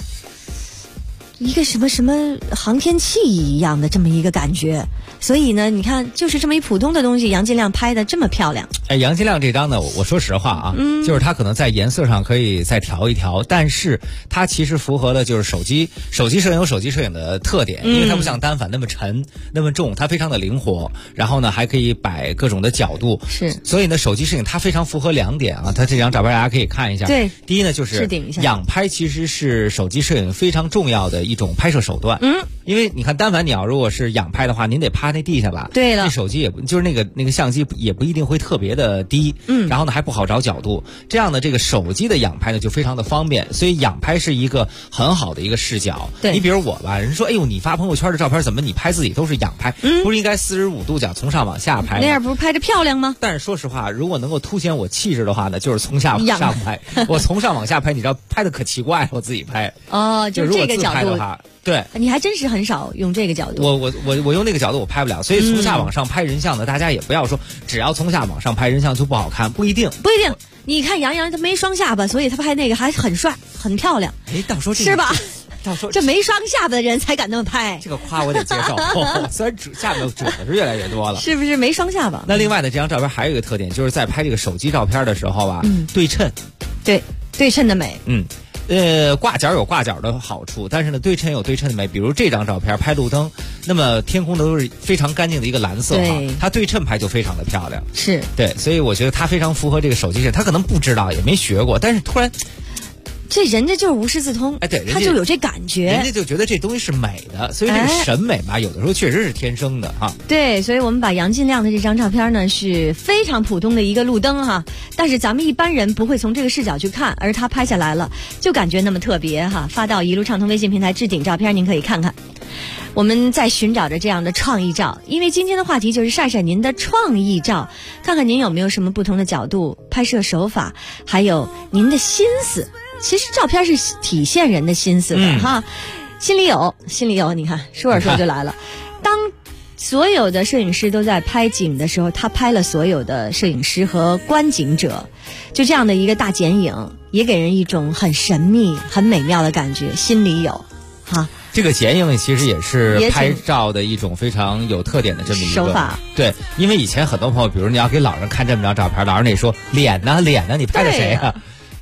航天器一样的这么一个感觉。所以呢，你看，就是这么一普通的东西，杨金亮拍的这么漂亮。 杨金亮这张呢，我说实话啊，就是他可能在颜色上可以再调一调，但是他其实符合了就是手机摄影有手机摄影的特点，因为它不像单反那么沉那么重，它非常的灵活，然后呢还可以摆各种的角度， 是， 所以呢手机摄影它非常符合2点啊。它这张照片大家可以看一下， 对， 第一呢就是仰拍其实是手机摄影非常重要的一种拍摄手段，因为你看单反你要如果是仰拍的话，您得趴那地下吧， 对了， 那手机也不就是那个相机也不一定会特别的低，然后呢还不好找角度，这样的这个手机的仰拍呢就非常的方便，所以仰拍是一个很好的一个视角。 对， 你比如我吧，人说哎呦你发朋友圈的照片怎么你拍自己都是仰拍，不是应该45度角从上往下拍吗？ 那样不是拍着漂亮吗？ 但是说实话，如果能够凸显我气质的话呢，就是从下往上拍。我从上往下拍，你知道拍的可奇怪了，我自己拍。 哦，就这个角度的话，对， 你还真是很少用这个角度。 我用那个角度我拍不了，所以从下往上拍人像的，大家也不要说只要从下往上拍人像就不好看，不一定。 你看杨洋他没双下巴，所以他拍那个还很帅很漂亮。 到时候是吧？ 到时候这没双下巴的人才敢那么拍， 这个夸我得接受。虽然下巴褶子是越来越多了， 是不是没双下巴？ 那另外呢，这张照片还有一个特点，就是在拍这个手机照片的时候吧，对称， 对称的美， 挂角有挂角的好处，但是呢，对称有对称的美。比如这张照片拍路灯，那么天空都是非常干净的一个蓝色哈，它对称拍就非常的漂亮。 是对，所以我觉得它非常符合这个手机摄影。他可能不知道，也没学过，但是突然。 这人家就是无师自通， 对， 他就有这感觉， 人家就觉得这东西是美的，所以这个审美嘛，有的时候确实是天生的哈。 对，所以我们把杨进亮的这张照片呢是非常普通的一个路灯哈，但是咱们一般人不会从这个视角去看，而他拍下来了，就感觉那么特别哈。发到一路畅通微信平台置顶照片，您可以看看。我们在寻找着这样的创意照，因为今天的话题就是晒晒您的创意照，看看您有没有什么不同的角度、拍摄手法，还有您的心思。其实照片是体现人的心思的哈，心里有，你看说着说就来了。当所有的摄影师都在拍景的时候，他拍了所有的摄影师和观景者，就这样的一个大剪影，也给人一种很神秘、很美妙的感觉。心里有，哈。 这个剪影其实也是拍照的一种非常有特点的这么一个手法。 对，因为以前很多朋友，比如你要给老人看这么张照片，老人得说脸呢，你拍的谁啊？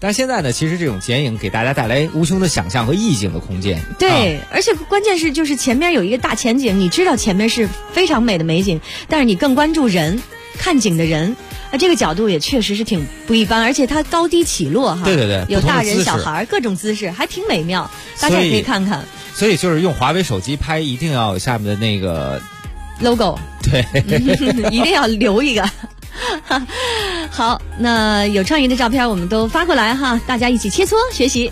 但是现在呢，其实这种剪影给大家带来无穷的想象和意境的空间。 对，而且关键是就是前面有一个大前景，你知道前面是非常美的美景，但是你更关注人，看景的人。这个角度也确实是挺不一般，而且它高低起落哈， 对对对， 有大人小孩各种姿势，还挺美妙，大家也可以看看。 所以就是用华为手机拍，一定要有下面的那个 logo， 对， 一定要留一个。好，那有创意的照片我们都发过来哈，大家一起切磋学习。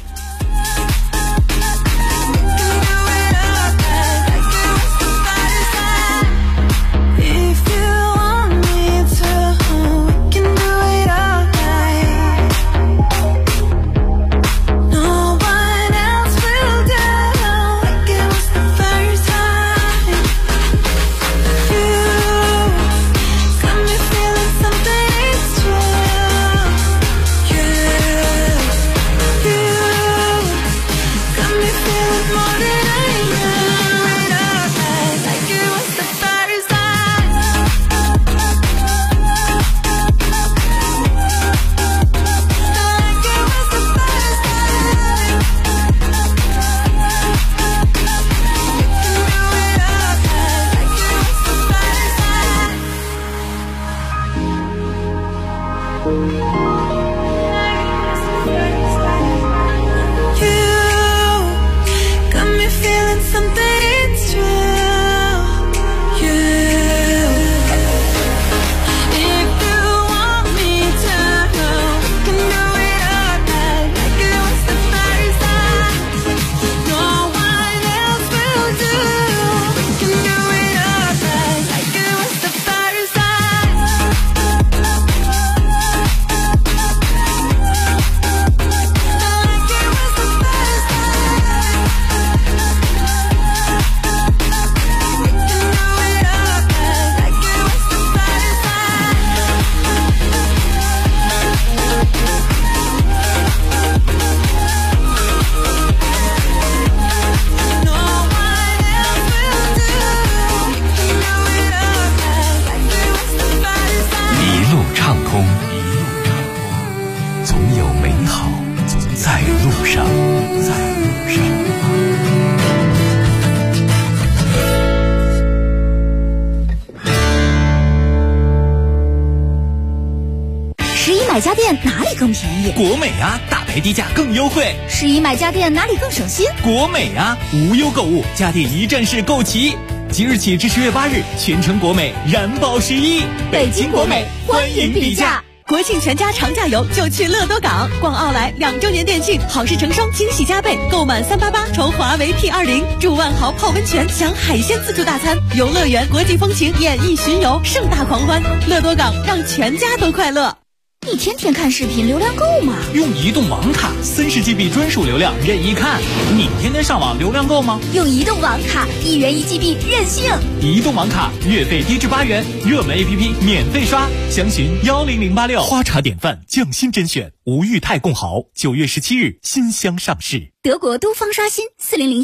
买家电哪里更便宜？ 国美啊，大牌低价更优惠。 11买家电哪里更省心？ 国美啊，无忧购物，家电一站式购齐。即日起至10月8日，全程国美燃爆11， 北京国美欢迎比价。 国庆全家长假游就去乐多港，逛奥莱2周年店庆，好事成双，惊喜加倍。购满388抽华为 P20，住万豪泡温泉，享海鲜自助大餐，游乐园国际风情演艺巡游，盛大狂欢。乐多港让全家都快乐。 你天天看视频，流量够吗？ 用移动网卡30GB 专属流量任意看。你天天上网流量够吗？ 用移动网卡1元1GB 任性。 移动网卡月费低至8元，热门 APP 免费刷，详询10086。花茶典范，匠心甄选，吴裕泰共豪9月17日新箱上市。 德国都方刷新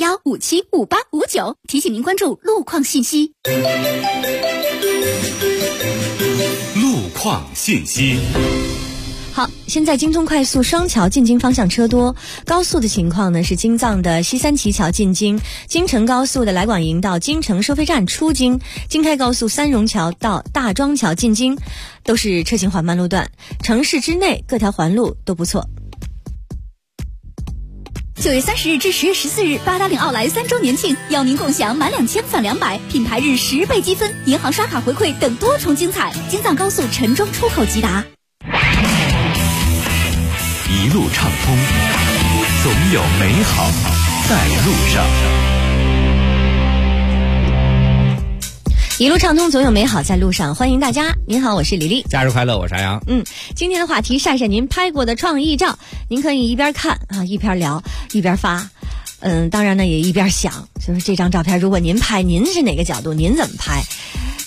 4001575859，提醒您关注路况信息。 路况信息。 好，现在京通快速双桥进京方向车多，高速的情况呢是京藏的西三旗桥进京，京承高速的来广营到京承收费站出京，京开高速三榕桥到大庄桥进京，都是车行缓慢路段，城市之内各条环路都不错。 9月30日至10月14日，八达岭奥莱3周年庆，邀您共享满2000返200，品牌日10倍积分，银行刷卡回馈等多重精彩。京藏高速陈庄出口即达。 一路畅通，总有美好在路上。 一路畅通，总有美好在路上。欢迎大家，您好，我是李丽。 假日快乐，我是阿阳。 今天的话题，晒晒您拍过的创意照，您可以一边看啊，一边聊，一边发。当然呢，也一边想，就是这张照片，如果您拍，您是哪个角度，您怎么拍？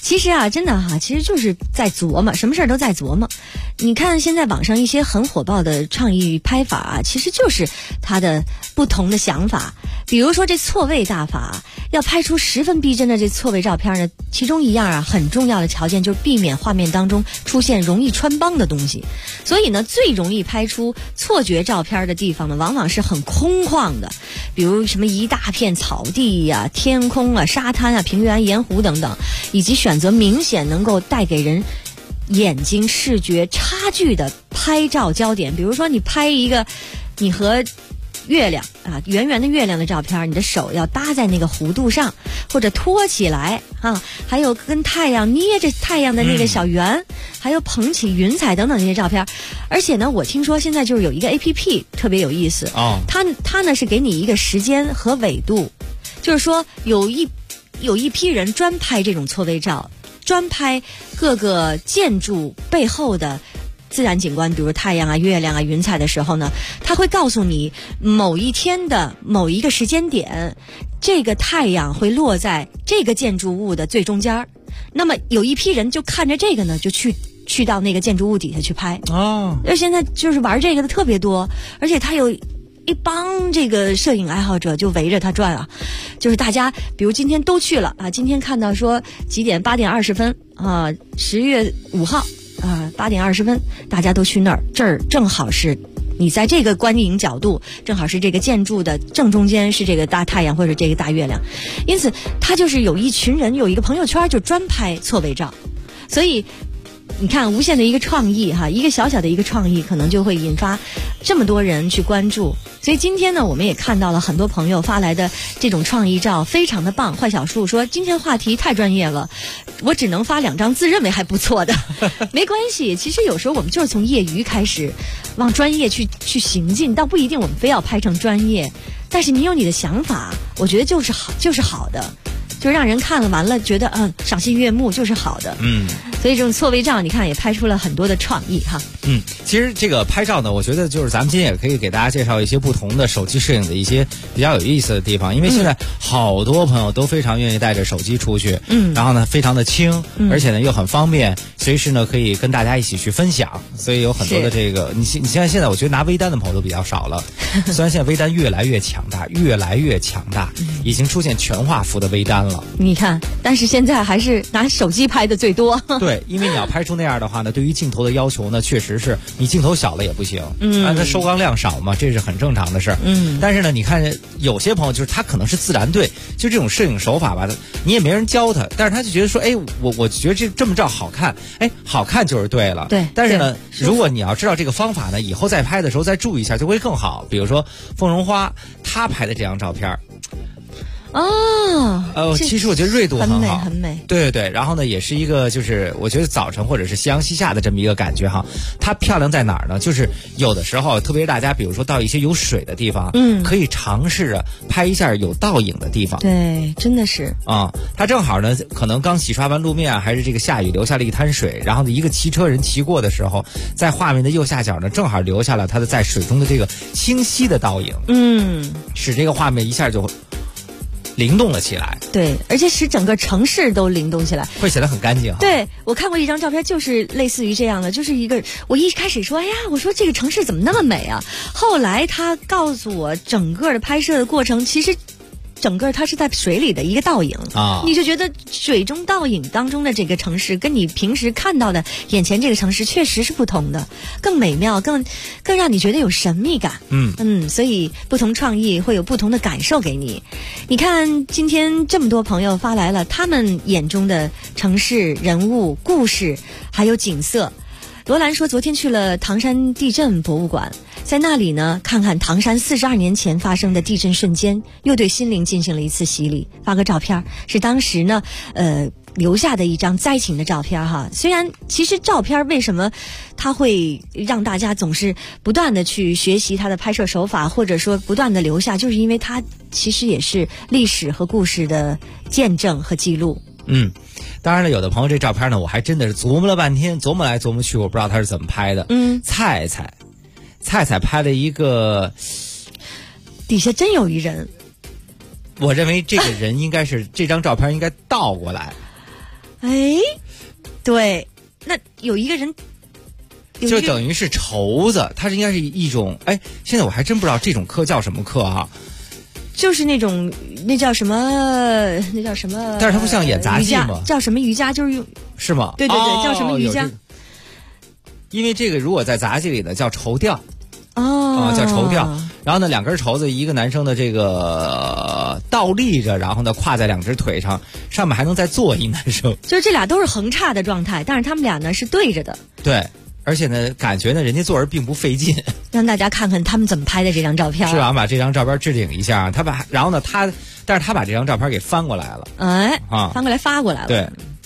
其实啊，真的哈，其实就是在琢磨，什么事儿都在琢磨。你看现在网上一些很火爆的创意拍法啊，其实就是它的不同的想法。比如说这错位大法，要拍出十分逼真的这错位照片呢，其中一样啊很重要的条件就是避免画面当中出现容易穿帮的东西。所以呢，最容易拍出错觉照片的地方呢，往往是很空旷的，比如什么一大片草地呀、天空啊、沙滩啊、平原、盐湖等等，以及选择明显能够带给人眼睛视觉差距的拍照焦点。比如说你拍一个你和月亮啊，圆圆的月亮的照片，你的手要搭在那个弧度上，或者托起来啊，还有跟太阳捏着太阳的那个小圆，还有捧起云彩等等这些照片。而且呢，我听说现在就是有一个 APP 特别有意思哦，它呢是给你一个时间和纬度，就是说有一批人专拍这种错位照，专拍各个建筑背后的自然景观，比如太阳啊、月亮啊、云彩的时候呢，它会告诉你某一天的某一个时间点，这个太阳会落在这个建筑物的最中间。那么有一批人就看着这个呢，就去到那个建筑物底下去拍哦。而现在就是玩这个的特别多，而且它有一帮这个摄影爱好者就围着他转啊，就是大家比如今天都去了啊，今天看到说几点，8点20分啊，10月5号啊，8点20分，大家都去那儿，这儿正好是你在这个观影角度，正好是这个建筑的正中间是这个大太阳或者这个大月亮，因此他就是有一群人有一个朋友圈就专拍错位照，所以你看无限的一个创意哈，一个小小的一个创意可能就会引发这么多人去关注。所以今天呢，我们也看到了很多朋友发来的这种创意照，非常的棒。坏小树说今天话题太专业了，我只能发2张自认为还不错的。没关系，其实有时候我们就是从业余开始往专业去行进，倒不一定我们非要拍成专业，但是你有你的想法，我觉得就是好的，就让人看了完了觉得赏心悦目，就是好的。所以这种错位照你看也拍出了很多的创意哈。 其实这个拍照呢，我觉得就是咱们今天也可以给大家介绍一些不同的手机摄影的一些比较有意思的地方，因为现在好多朋友都非常愿意带着手机出去，然后呢非常的轻，而且呢又很方便，随时呢可以跟大家一起去分享，所以有很多的这个你像现在我觉得拿微单的朋友都比较少了，虽然现在微单越来越强大，已经出现全画幅的微单了。 你看，但是现在还是拿手机拍的最多。 对，因为你要拍出那样的话呢，对于镜头的要求呢，确实是你镜头小了也不行，它收光量少嘛，这是很正常的事儿。但是呢，你看有些朋友就是他可能是自然对，就这种摄影手法吧，你也没人教他，但是他就觉得说，我觉得这么照好看，好看就是对了。 对。 但是呢，如果你要知道这个方法呢，以后再拍的时候再注意一下就会更好。比如说凤荣花她拍的这张照片。其实我觉得锐度很好， 很美。 对，然后呢，也是一个就是我觉得早晨或者是夕阳西下的这么一个感觉哈。它漂亮在哪儿呢？就是有的时候，特别是大家比如说到一些有水的地方，可以尝试着拍一下有倒影的地方。 对，真的是它正好呢，可能刚洗刷完路面还是这个下雨留下了一滩水，然后呢一个骑车人骑过的时候，在画面的右下角呢，正好留下了它的在水中的这个清晰的倒影，使这个画面一下就灵动了起来。 对，而且使整个城市都灵动起来， 会显得很干净。 对，我看过一张照片，就是类似于这样的，就是一个我一开始说我说这个城市怎么那么美啊，后来他告诉我整个的拍摄的过程其实整个它是在水里的一个倒影你就觉得水中倒影当中的这个城市跟你平时看到的眼前这个城市确实是不同的，更美妙，更让你觉得有神秘感。所以不同创意会有不同的感受给你。你看今天这么多朋友发来了他们眼中的城市人物故事还有景色。罗兰说昨天去了唐山地震博物馆，在那里呢看看唐山42年前发生的地震瞬间，又对心灵进行了一次洗礼。发个照片，是当时呢留下的一张灾情的照片哈。虽然其实照片为什么它会让大家总是不断的去学习它的拍摄手法，或者说不断的留下，就是因为它其实也是历史和故事的见证和记录。 当然了，有的朋友这照片呢，我还真的是琢磨了半天，琢磨来琢磨去，我不知道他是怎么拍的。菜菜拍了一个， 底下真有一人。 我认为这个人应该是这张照片应该倒过来。 哎，对，那有一个人。 就等于是绸子，它是应该是一种，哎，现在我还真不知道这种课叫什么课啊？ 就是那种，那叫什么？ 但是它不像演杂技吗？ 叫什么瑜伽？就是用是吗？ 对对对，叫什么瑜伽？ 因为这个如果在杂技里呢叫绸吊，叫绸吊。然后呢，两根绸子，一个男生的这个倒立着，然后呢跨在两只腿上，上面还能再坐一男生。 就是这俩都是横叉的状态，但是他们俩呢是对着的。 对。而且呢，感觉呢，人家做人并不费劲。 让大家看看他们怎么拍的这张照片。 是啊，把这张照片置顶一下。然后呢，但是他把这张照片给翻过来了。 哎，翻过来发过来了。 对。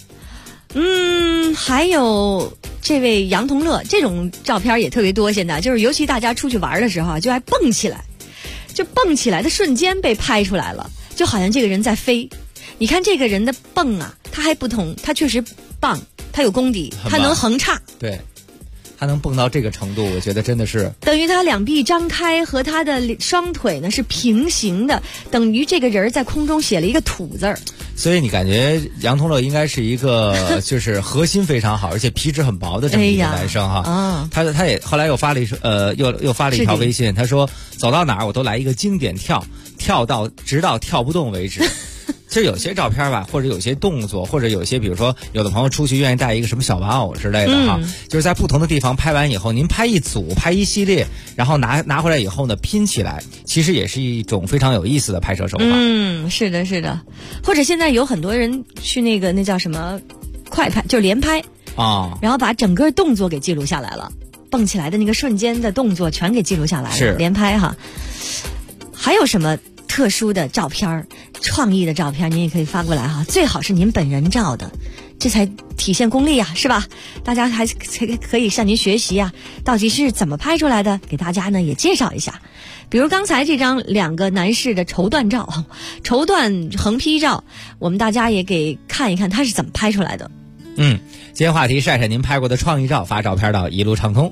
还有这位杨同乐，这种照片也特别多。现在就是，尤其大家出去玩的时候，就爱蹦起来，就蹦起来的瞬间被拍出来了，就好像这个人在飞。你看这个人的蹦啊，他还不同，他确实棒，他有功底，他能横叉。 对。他能蹦到这个程度，我觉得真的是等于他两臂张开和他的双腿呢是平行的，等于这个人在空中写了一个土字儿。 所以你感觉杨同乐应该是一个就是核心非常好，而且皮质很薄的这么一个男生哈。他也后来又发了又发了一条微信，他说走到哪儿我都来一个经典跳到直到跳不动为止。其实有些照片吧，或者有些动作，或者有些比如说有的朋友出去愿意带一个什么小玩偶之类的哈，就是在不同的地方拍完以后，您拍一组拍一系列，然后拿回来以后呢拼起来，其实也是一种非常有意思的拍摄手法。 是的是的。或者现在有很多人去那叫什么快拍，就是连拍啊， 然后把整个动作给记录下来了，蹦起来的那个瞬间的动作全给记录下来了， 是连拍哈。还有什么特殊的照片、创意的照片，您也可以发过来哈，最好是您本人照的，这才体现功力啊，是吧？大家还可以向您学习啊，到底是怎么拍出来的？给大家呢也介绍一下，比如刚才这张两个男士的绸缎照、绸缎横批照，我们大家也给看一看他是怎么拍出来的。 今天话题晒晒您拍过的创意照，发照片到一路畅通。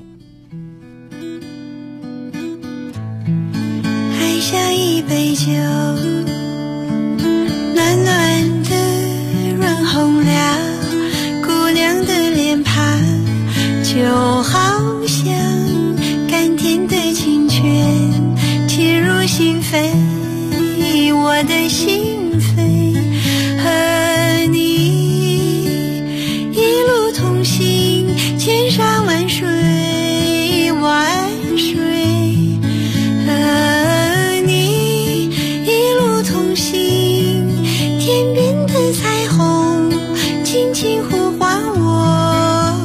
还像一杯酒，暖暖的润红了姑娘的脸庞，就好像甘甜的清泉贴入心扉，我的心扉和你一路同行，千山万水万水，和你一路同行，天边的彩虹轻轻呼唤我，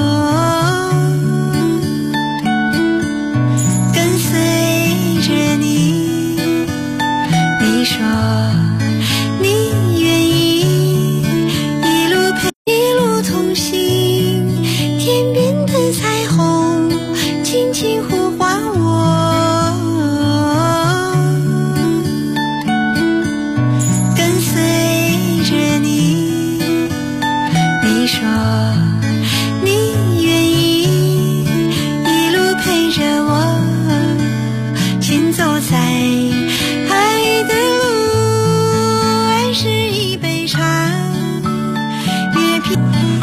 跟随着你，你说你愿意一路同行，天边的彩虹轻轻呼唤我，跟随着你，你说你愿意一路陪着我，行走在爱的路，爱是一杯茶，越品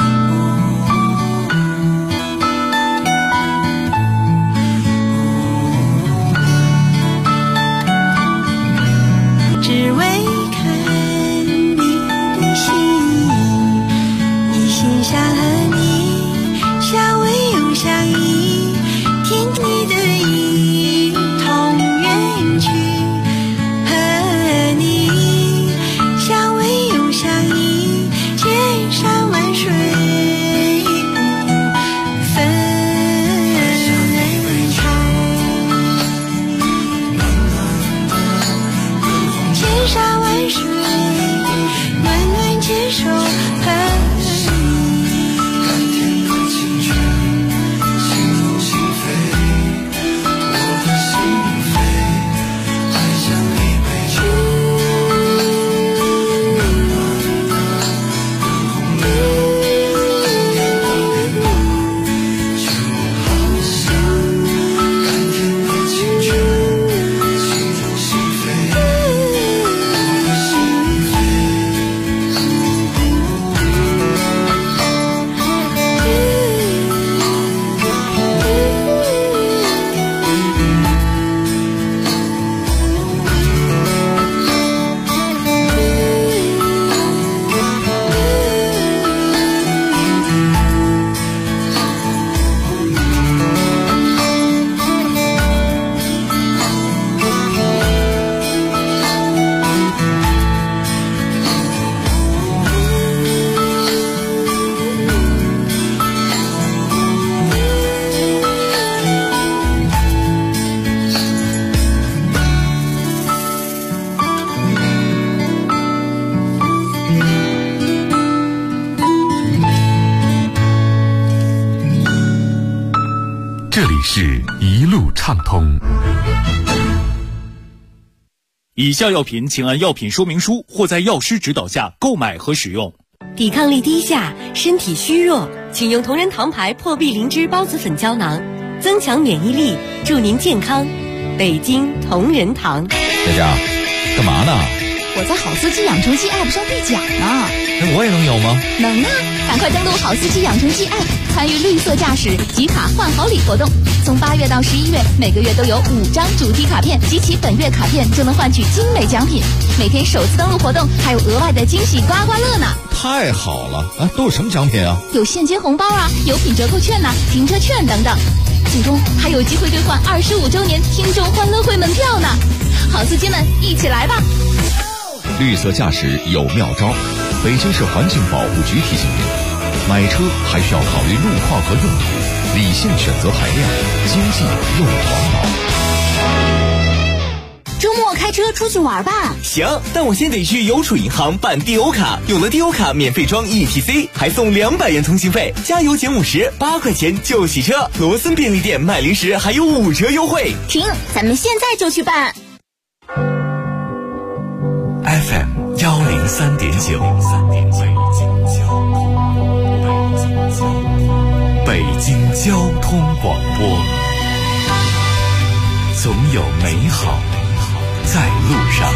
只为看你的心，一心想和你相偎又相依，天地的影同远去。 路畅通。 以下药品请按药品说明书或在药师指导下购买和使用。 抵抗力低下，身体虚弱，请用同仁堂牌破壁灵芝孢子粉胶囊，增强免疫力，助您健康。北京同仁堂。 佳佳，干嘛呢？ 我在好司机养成记 App 上兑奖呢。 我也能有吗？ 能啊！赶快登录好司机养成记 App， 参与绿色驾驶集卡换好礼活动。从8月到11月，每个月都有5张主题卡片，集齐本月卡片就能换取精美奖品。每天首次登录活动还有额外的惊喜刮刮乐呢！ 太好了！都有什么奖品啊？ 有现金红包啊，油品折扣券停车券等等。最终还有机会兑换25周年听众欢乐会门票呢！好司机们，一起来吧！ 绿色驾驶有妙招，北京市环境保护局提醒您，买车还需要考虑路况和用途，理性选择排量，经济又环保。 周末开车出去玩吧。 行，但我先得去邮储银行办 DO 卡，有了 DO 卡免费装 ETC， 还送200元通信费，加油减50，8块钱就洗车。罗森便利店卖零食还有5折优惠。 停，咱们现在就去办。 FM 103.9，北京交通广播，总有美好在路上。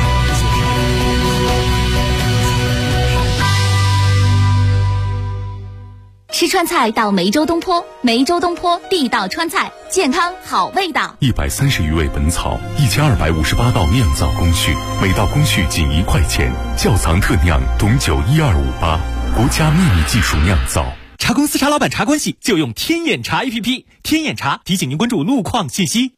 吃川菜到梅州东坡，梅州东坡地道川菜，健康好味道。 130余味本草，1258道酿造工序，每道工序仅1块钱，窖藏特酿董酒12588，国家秘密技术酿造。 茶公司茶老板茶关系就用天眼茶 APP， 天眼茶提醒您关注路况信息。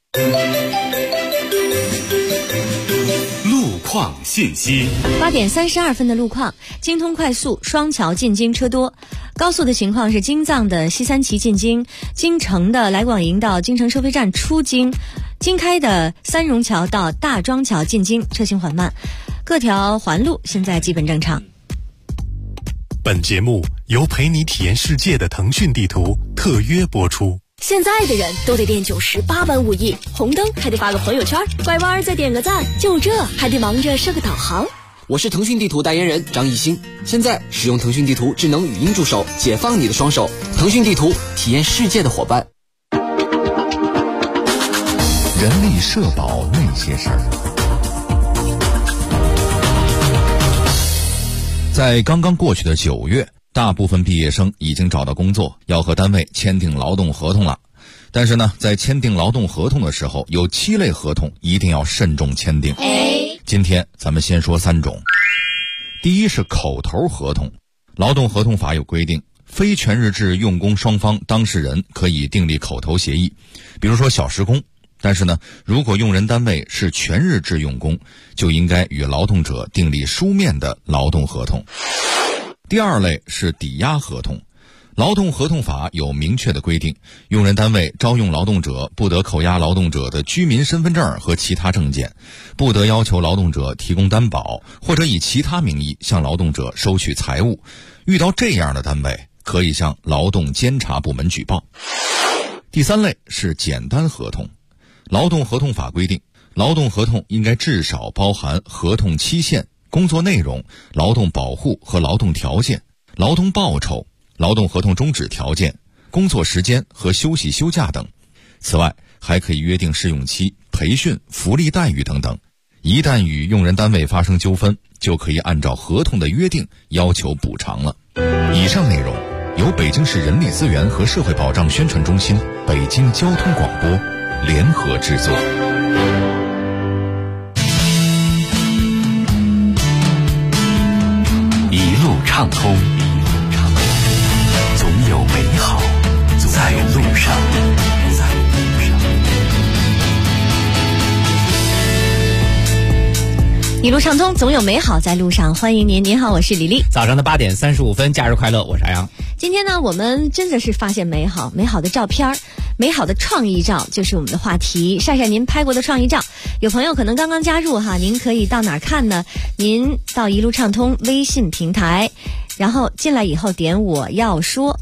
路况信息 ，8点32分的路况，京通快速双桥进京车多。高速的情况是京藏的西三旗进京，京城的来广营到京城收费站出京，京开的三榕桥到大庄桥进京车行缓慢，各条环路现在基本正常。 本节目由陪你体验世界的腾讯地图特约播出。 现在的人都得练98般武艺，红灯还得发个朋友圈，拐弯再点个赞，就这还得忙着设个导航。 我是腾讯地图代言人张艺兴，现在使用腾讯地图智能语音助手，解放你的双手。腾讯地图，体验世界的伙伴。 人力社保那些事儿。在刚刚过去的9月，大部分毕业生已经找到工作，要和单位签订劳动合同了。但是呢，在签订劳动合同的时候，有7类合同一定要慎重签订。今天咱们先说3种。第一是口头合同。劳动合同法有规定，非全日制用工双方当事人可以订立口头协议，比如说小时工。但是呢，如果用人单位是全日制用工，就应该与劳动者订立书面的劳动合同。第2类是抵押合同。劳动合同法有明确的规定，用人单位招用劳动者不得扣押劳动者的居民身份证和其他证件，不得要求劳动者提供担保，或者以其他名义向劳动者收取财物。遇到这样的单位，可以向劳动监察部门举报。第3类是简单合同。劳动合同法规定，劳动合同应该至少包含合同期限、工作内容、劳动保护和劳动条件、劳动报酬、劳动合同终止条件、工作时间和休息休假等。此外，还可以约定试用期、培训、福利待遇等等。一旦与用人单位发生纠纷，就可以按照合同的约定要求补偿了。以上内容由北京市人力资源和社会保障宣传中心、北京交通广播联合制作。 一路畅通，总有美好在路上。 一路畅通，总有美好在路上。欢迎您，您好，我是李丽。 早上的8点35分，假日快乐，我是阿阳。 今天呢，我们真的是发现美好的照片，美好的创意照就是我们的话题。晒晒您拍过的创意照。有朋友可能刚刚加入哈，您可以到哪儿看呢？您到一路畅通微信平台，然后进来以后点我要说，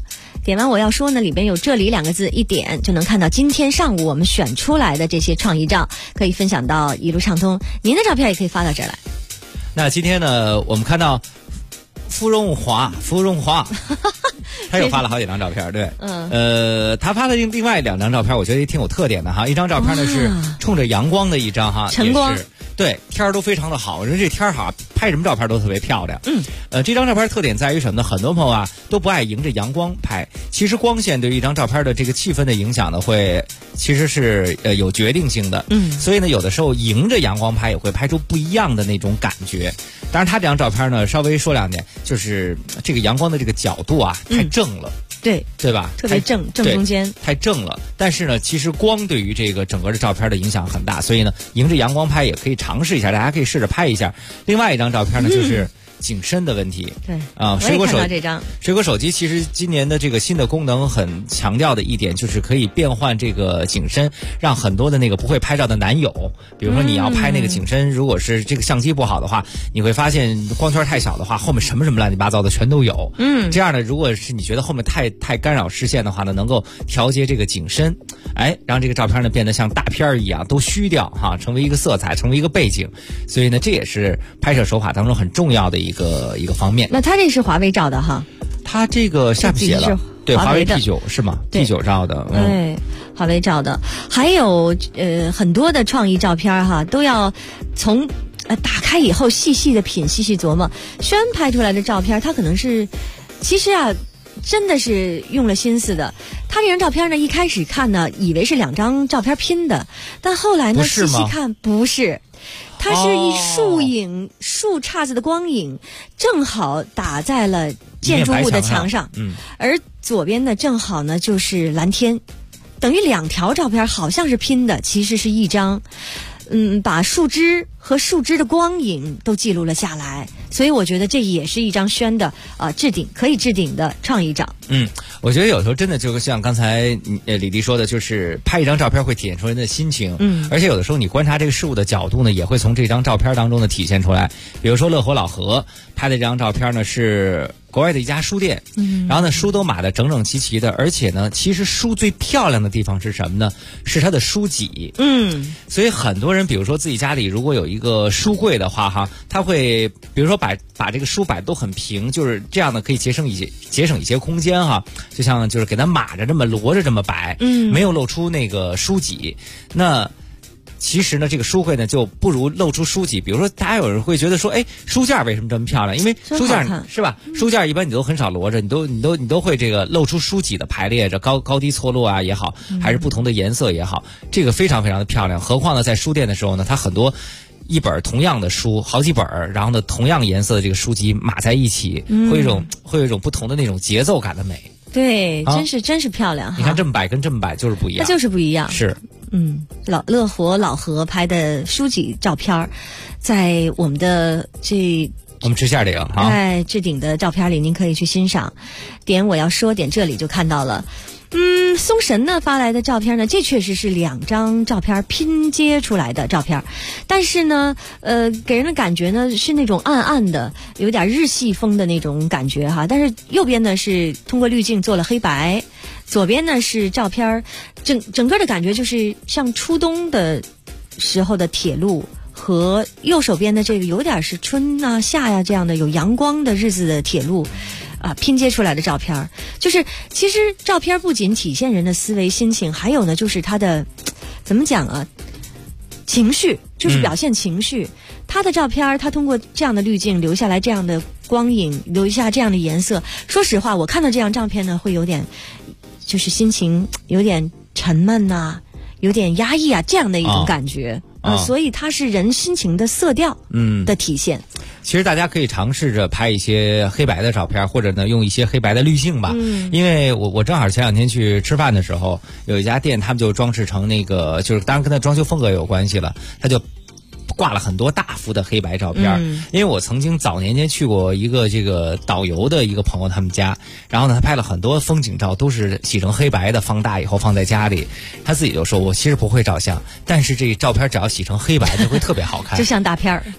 点完我要说呢，里边有这里2个字，一点就能看到今天上午我们选出来的这些创意照，可以分享到一路畅通。您的照片也可以发到这儿来。 那今天呢，我们看到芙蓉花，他又发了好几张照片，对，他发的另外2张照片，我觉得也挺有特点的哈。一张照片呢是冲着阳光的一张哈， 晨光， 对，天儿都非常的好，人这天儿好，拍什么照片都特别漂亮。这张照片特点在于什么呢？很多朋友啊都不爱迎着阳光拍，其实光线对于一张照片的这个气氛的影响呢，其实是有决定性的。所以呢，有的时候迎着阳光拍也会拍出不一样的那种感觉。当然，他这张照片呢，稍微说2点，就是这个阳光的这个角度啊，太正了。对吧？ 特别正中间， 太正了。但是呢，其实光对于这个整个的照片的影响很大，所以呢，迎着阳光拍也可以尝试一下，大家可以试着拍一下。另外一张照片呢，就是景深的问题。 对啊， 我也看到这张水果手机其实今年的这个新的功能很强调的一点就是可以变换这个景深，让很多的那个不会拍照的男友，比如说你要拍那个景深，如果是这个相机不好的话，你会发现光圈太小的话，后面什么乱七八糟的全都有。这样呢，如果是你觉得后面太干扰视线的话呢，能够调节这个景深，让这个照片呢变得像大片一样都虚掉哈，成为一个色彩，成为一个背景。所以呢，这也是拍摄手法当中很重要的一个方面。 那他这是华为照的哈？ 他这个下面写了，对，华为 P9 是吗 ？P9 照的， 对，华为照的。还有很多的创意照片哈，都要从打开以后细细的品，细细琢磨。轩拍出来的照片，他可能是其实啊，真的是用了心思的。他这张照片呢，一开始看呢，以为是2张照片拼的，但后来呢，细细看不是。它是一树杈子的光影，正好打在了建筑物的墙上，而左边呢正好呢就是蓝天，等于2条照片好像是拼的，其实是一张。把树枝和树枝的光影都记录了下来，所以我觉得这也是一张轩的可以置顶的创意照。 我觉得有时候真的就是像刚才李丽说的，就是拍一张照片会体现出人的心情。而且有的时候你观察这个事物的角度呢，也会从这张照片当中呢体现出来。比如说乐活老何拍的这张照片呢是国外的一家书店，然后呢书都码得整整齐齐的，而且呢其实书最漂亮的地方是什么呢？是它的书脊。所以很多人比如说自己家里如果有一个书柜的话哈，他会比如说把这个书摆都很平，就是这样呢可以节省一些空间哈，就像就是给它码着这么摞着这么摆，没有露出那个书脊。那其实呢，这个书柜呢就不如露出书脊。比如说，大家有人会觉得说，书架为什么这么漂亮？因为书架是吧？书架一般你都很少摞着，你都会这个露出书脊的排列着，高低错落啊也好，还是不同的颜色也好，这个非常非常的漂亮。何况呢，在书店的时候呢，它很多一本同样的书，好几本，然后呢同样颜色的这个书籍码在一起，会有一种不同的那种节奏感的美。 对，真是漂亮。 你看这么摆跟这么摆就是不一样， 它就是不一样。 是。 乐活老何拍的书籍照片，在我们的我们直线领在置顶的照片里，您可以去欣赏。点我要说，点这里就看到了。松神呢发来的照片呢，这确实是2张照片拼接出来的照片，但是呢，给人的感觉呢是那种暗暗的，有点日系风的那种感觉哈。但是右边呢是通过滤镜做了黑白，左边呢是照片，整个的感觉就是像初冬的时候的铁路。和右手边的这个有点是春啊夏呀这样的有阳光的日子的铁路拼接出来的照片，就是其实照片不仅体现人的思维心情，还有呢就是他的怎么讲啊，情绪，就是表现情绪。他的照片他通过这样的滤镜留下来这样的光影，留下这样的颜色，说实话我看到这张照片呢会有点就是心情有点沉闷啊，有点压抑啊这样的一种感觉。所以它是人心情的色调的体现。 其实大家可以尝试着拍一些黑白的照片，或者呢用一些黑白的滤镜吧。因为我正好前2天去吃饭的时候，有一家店他们就装饰成那个，就是当然跟它装修风格有关系了，他就挂了很多大幅的黑白照片。因为我曾经早年间去过一个这个导游的一个朋友他们家，然后呢他拍了很多风景照，都是洗成黑白的，放大以后放在家里。他自己就说，我其实不会照相，但是这照片只要洗成黑白就会特别好看， 就像大片儿。 对，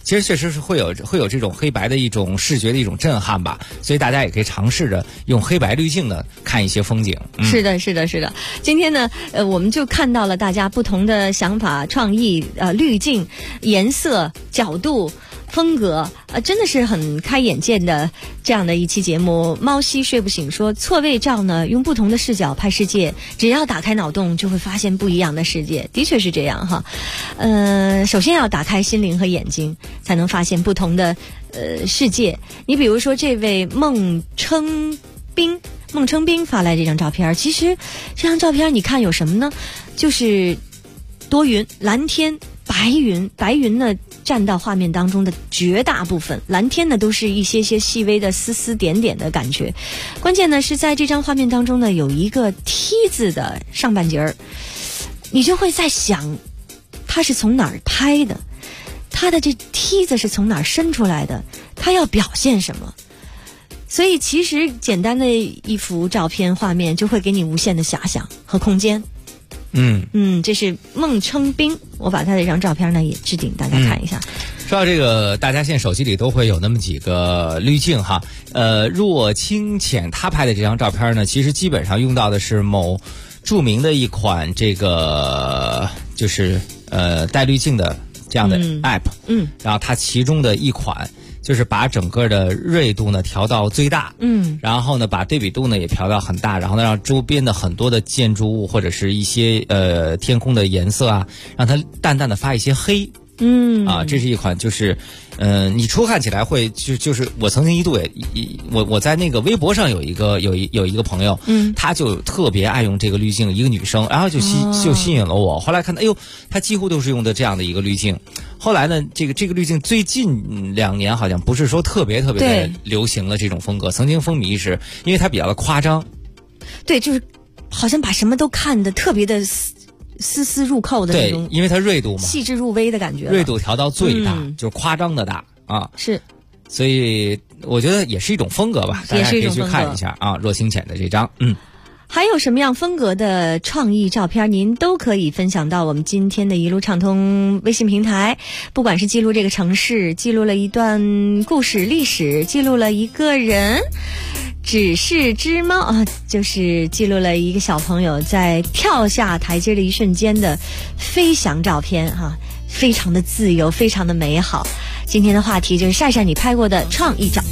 其实确实是会有这种黑白的一种视觉的一种震撼吧，所以大家也可以尝试着用黑白滤镜的看一些风景。 是的，是的，是的。今天呢，我们就看到了大家不同的想法、创意、滤镜、颜色、角度、风格，真的是很开眼界的这样的一期节目。猫西睡不醒说，错位照呢，用不同的视角拍世界，只要打开脑洞，就会发现不一样的世界。的确是这样哈。首先要打开心灵和眼睛，才能发现不同的世界。你比如说这位孟称兵发来这张照片，其实这张照片你看有什么呢？就是多云、蓝天、白云呢占到画面当中的绝大部分，蓝天呢都是一些细微的丝丝点点的感觉。关键呢是在这张画面当中呢有一个梯子的上半截儿，你就会在想它是从哪儿拍的，它的这梯子是从哪儿伸出来的，它要表现什么。所以其实简单的一幅照片画面就会给你无限的遐想和空间。这是孟称兵，我把他这张照片呢也置顶大家看一下。 说到这个，大家现在手机里都会有那么几个滤镜哈。若清浅他拍的这张照片呢，其实基本上用到的是某著名的一款这个就是带滤镜的这样的 app。然后它其中的一款就是把整个的锐度呢调到最大，然后呢把对比度呢也调到很大，然后呢让周边的很多的建筑物或者是一些天空的颜色啊，让它淡淡的发一些黑。这是一款就是你初看起来会就是我曾经一度也我在那个微博上有一个朋友，他就特别爱用这个滤镜，一个女生，然后就吸引了我。后来看到他几乎都是用的这样的一个滤镜。后来呢，这个滤镜最近2年好像不是说特别的流行了这种风格，曾经风靡一时，因为它比较的夸张。对，就是好像把什么都看得特别的丝丝入扣的那种，因为它锐度嘛，细致入微的感觉，锐度调到最大，就是夸张的大啊。是，所以我觉得也是一种风格吧，大家可以去看一下啊。若清浅的这张，还有什么样风格的创意照片，您都可以分享到我们今天的一路畅通微信平台。不管是记录这个城市，记录了一段故事历史，记录了一个人。只是只猫啊，就是记录了一个小朋友在跳下台阶的一瞬间的飞翔照片哈，非常的自由，非常的美好。今天的话题就是晒晒你拍过的创意照。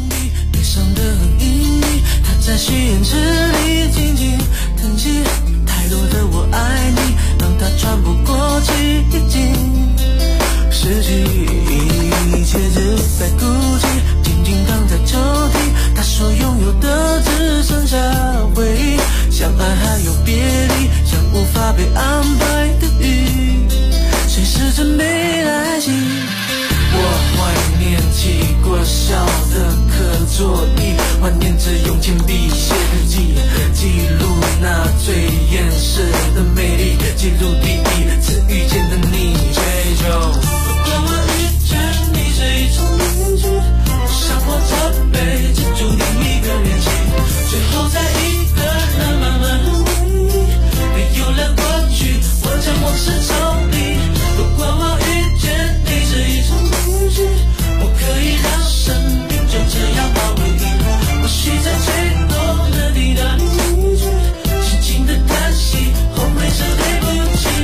在许愿池里静静叹息，太多的我爱你，让它穿不过寂静，失去一切只在孤寂，静静躺在抽屉。他说拥有的只剩下回忆，相爱还有别离，像无法被安排的雨，谁试着没来袭。我怀念起过小的课桌椅，怀念着用铅笔写日记，记录那最原始的美丽，记录第一次遇见的你，追求。如果我遇见你是一场面具，我想我这辈子注定一个人去，最后在一个人慢慢的回忆，没有了过去，我将往事抽离。如果我遇见你是一场面具，我可以让生命就这样保卫你，或许在最后的抵达一句，轻轻的叹息，后悔是对不起。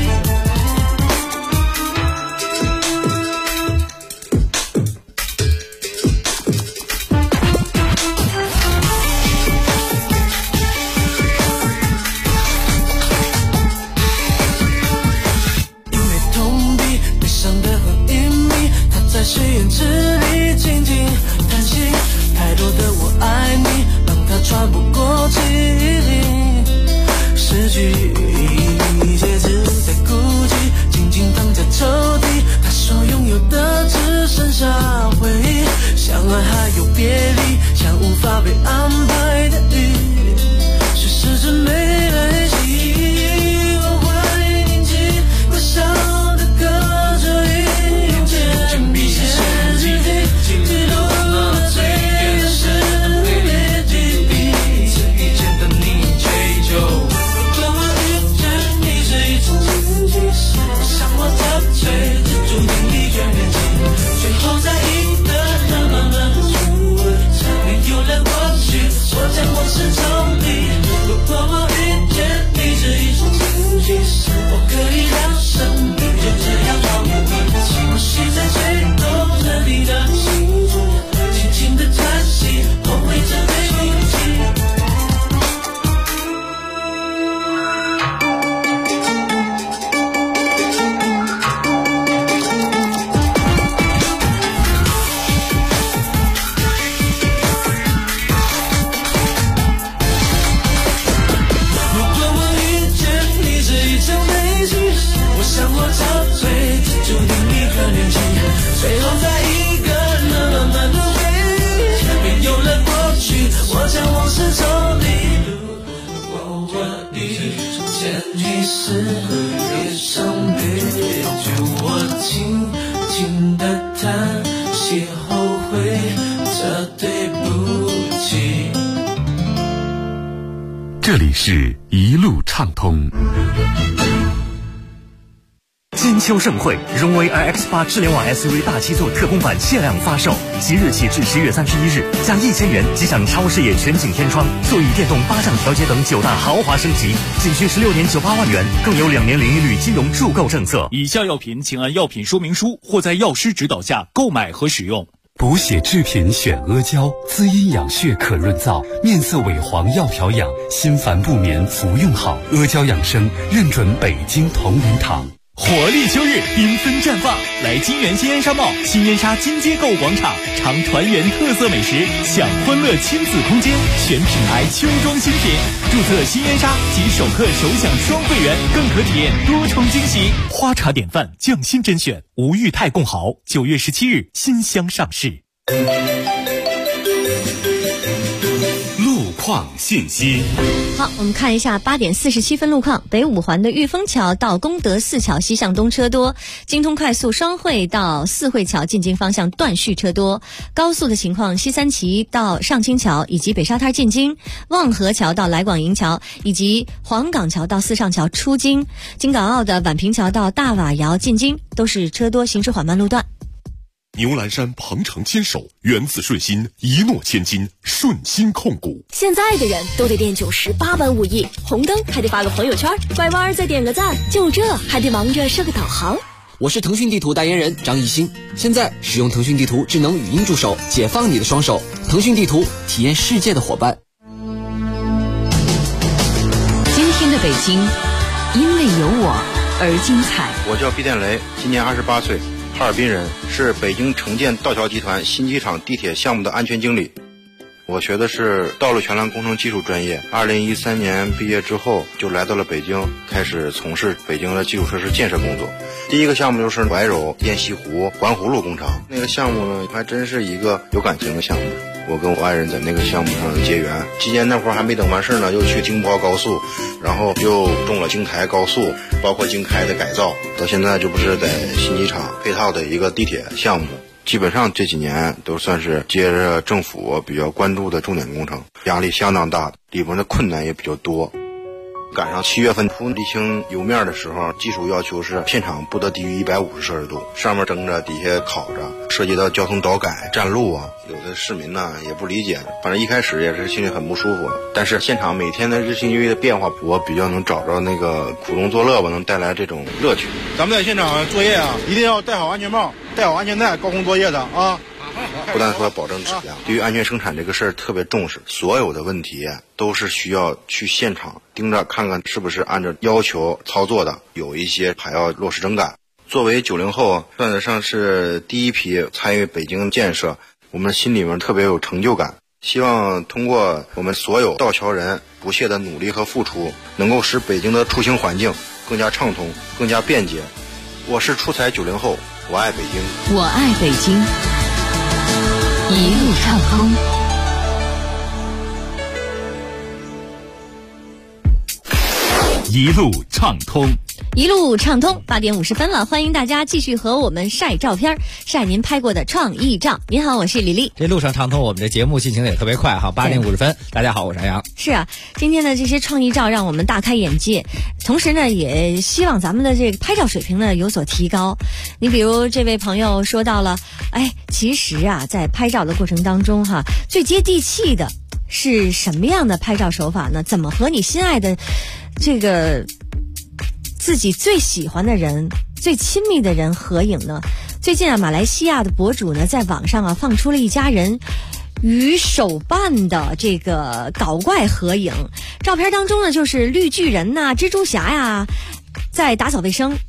因为痛笔悲伤的很隐秘，他在许愿池里静静叹息，太多的我爱你，让它穿不过记忆，失去一切只在孤寂，静静躺在抽屉。他说拥有的只剩下回忆，相爱还有别离，像无法被安排的雨，是试着没来袭。我怀念起过小的课桌椅，用铅笔写日记，记录了最原始的美丽，第一次遇见的你，追求。如果我遇见你是一场奇迹，我想我这辈子注定一个人去，最后是别伤悲，就我静静的叹些后悔，这对不起。 这里是一路畅通。 金秋盛会，荣威 iX8 智联网 SUV 大七座特供版限量发售，即日起至10月31日，加1000元即享超视野全景天窗、座椅电动8档调节等9大豪华升级，仅需16年98万元，更有2年零利率金融助购政策。 以下药品请按药品说明书或在药师指导下购买和使用。 补血制品选阿胶，滋阴养血可润燥，面色萎黄要调养，心烦不眠服用好。阿胶养生认准北京同仁堂。 活力秋日，缤纷绽放，来金源新烟纱帽、新烟纱金街购物广场，尝团圆特色美食，享欢乐亲子空间，选品牌秋装新品，注册新烟纱及首客首享双会员，更可体验多重惊喜。花茶典范，匠心甄选，吴裕泰共豪，9月17日新箱上市。 路况信息。 好，我们看一下8点47分路况。北五环的裕丰桥到功德寺桥西向东车多，京通快速双汇到四惠桥进京方向断续车多。高速的情况，西三旗到上清桥以及北沙滩进京，望河桥到来广营桥以及黄岗桥到四上桥出京，京港澳的宛平桥到大瓦窑进京都是车多，行驶缓慢路段。 牛栏山鹏程牵手，源自顺心，一诺千金，顺心控股。 现在的人都得练98般武艺，红灯还得发个朋友圈，拐弯再点个赞，就这还得忙着设个导航。 我是腾讯地图代言人张艺兴，现在使用腾讯地图智能语音助手，解放你的双手。腾讯地图，体验世界的伙伴。 今天的北京，因为有我而精彩。 我叫毕殿雷，今年28岁。哈尔滨人，是北京城建道桥集团新机场地铁项目的安全经理。我学的是道路桥梁工程技术专业，2013年毕业之后就来到了北京，开始从事北京的基础设施建设工作。第一个项目就是怀柔滇西湖环湖路工程，那个项目呢还真是一个有感情的项目。我跟我爱人在那个项目上结缘，期间那会儿还没等完事呢，又去京包高速，然后又中了京台高速，包括京开的改造，到现在就不是在新机场配套的一个地铁项目。基本上这几年都算是接着政府比较关注的重点工程，压力相当大，里边的困难也比较多。赶上7月份铺沥青油面的时候，技术要求是片场不得低于150摄氏度，上面蒸着，底下烤着，涉及到交通导改、占路啊，有的市民呢也不理解，反正一开始也是心里很不舒服。但是现场每天的日新月异的变化，我比较能找着那个苦中作乐吧，能带来这种乐趣。 咱们在现场作业啊，一定要戴好安全帽、戴好安全带，高空作业的啊。 不但说要保证质量，对于安全生产这个事儿特别重视，所有的问题都是需要去现场盯着看看是不是按照要求操作的，有一些还要落实整改。作为90后，算得上是第一批参与北京建设，我们心里面特别有成就感。希望通过我们所有道桥人不懈的努力和付出，能够使北京的出行环境更加畅通、更加便捷。我是出彩90后，我爱北京， 我爱北京，一路畅通。 一路畅通， 一路畅通。8点50分了，欢迎大家继续和我们晒照片，晒您拍过的创意照。您好，我是李丽。 这路上畅通，我们这节目进行的也特别快哈。8点50分，大家好，我是杨洋。 是啊，今天的这些创意照让我们大开眼界，同时呢，也希望咱们的这个拍照水平呢有所提高。你比如这位朋友说到了，其实啊，在拍照的过程当中哈，最接地气的是什么样的拍照手法呢？怎么和你心爱的这个自己最喜欢的人、最亲密的人合影呢？最近啊，马来西亚的博主呢，在网上啊放出了一家人与手办的这个搞怪合影。照片当中呢，就是绿巨人呐、蜘蛛侠呀，在打扫卫生。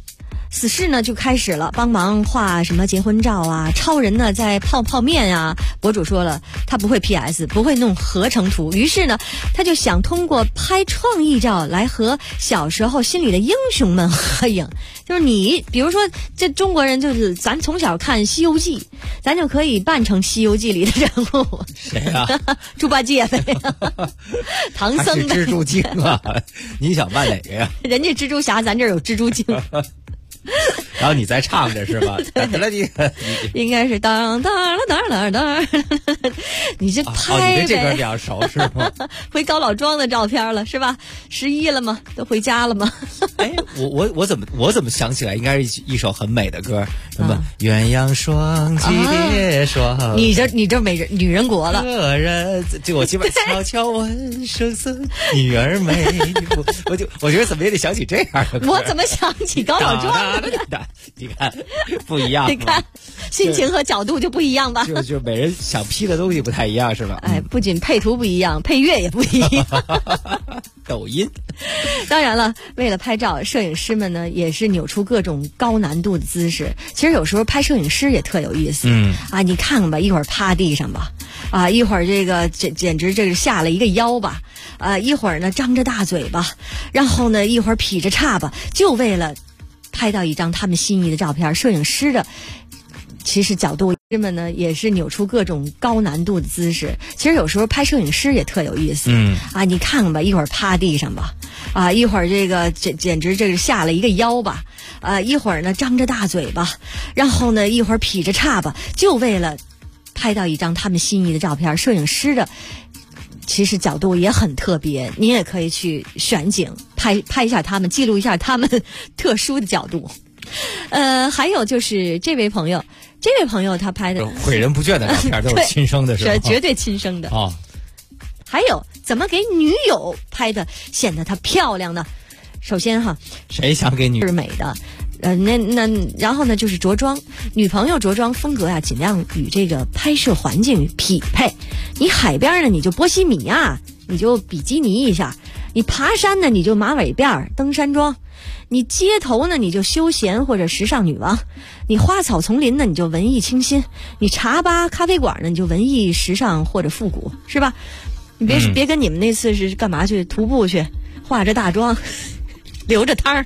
死侍呢就开始了帮忙画什么结婚照啊，超人呢在泡泡面啊。博主说了，他不会 PS， 不会弄合成图，于是呢，他就想通过拍创意照来和小时候心里的英雄们合影。就是你，比如说这中国人，就是咱从小看《西游记》，咱就可以扮成《西游记》里的人物。 谁啊？ 猪八戒呗，唐僧呗。 蜘蛛精啊？你想扮哪个呀？ 人家蜘蛛侠，咱这儿有蜘蛛精。 然后你再唱着是吧？ 应该是当当当当当，你这拍呗。 你对这歌比较熟是吗？ 回高老庄的照片了是吧？11了吗？都回家了吗？ 哎，我怎么想起来应该是一首很美的歌，什么鸳鸯双栖蝶双。 你这美人女人国了。 个人就我基本悄悄问声声女儿美，我觉得怎么也得想起这样的歌。 我怎么想起高老庄？ 你看不一样， 你看心情和角度就不一样吧？ 就每人想批的东西不太一样是吧？ 哎，不仅配图不一样，配乐也不一样。 抖音。 当然了，为了拍照，摄影师们呢也是扭出各种高难度的姿势。其实有时候拍摄影师也特有意思。你看看吧，一会儿趴地上吧，一会儿这个简直这个下了一个腰吧，一会儿呢张着大嘴巴，然后呢一会儿劈着叉吧，就为了拍到一张他们心仪的照片。摄影师的其实角度师们呢也是扭出各种高难度的姿势。其实有时候拍摄影师也特有意思。你看看吧，一会儿趴地上吧，一会儿这个简直这个下了一个腰吧，一会儿呢张着大嘴巴，然后呢一会儿劈着叉吧，就为了拍到一张他们心仪的照片。摄影师的其实角度也很特别，你也可以去选景拍一下他们，记录一下他们特殊的角度。还有就是这位朋友他拍的诲人不倦的照片都是亲生的是吧？ 是绝对亲生的。还有怎么给女友拍的显得她漂亮呢？首先谁想给女是美的？然后呢就是着装，女朋友着装风格尽量与这个拍摄环境匹配。你海边呢你就波西米亚，你就比基尼一下；你爬山呢你就马尾辫登山装；你街头呢你就休闲或者时尚女王；你花草丛林呢你就文艺清新；你茶吧咖啡馆呢你就文艺时尚或者复古，是吧？你别跟你们那次是干嘛去徒步去，化着大妆，留着摊儿。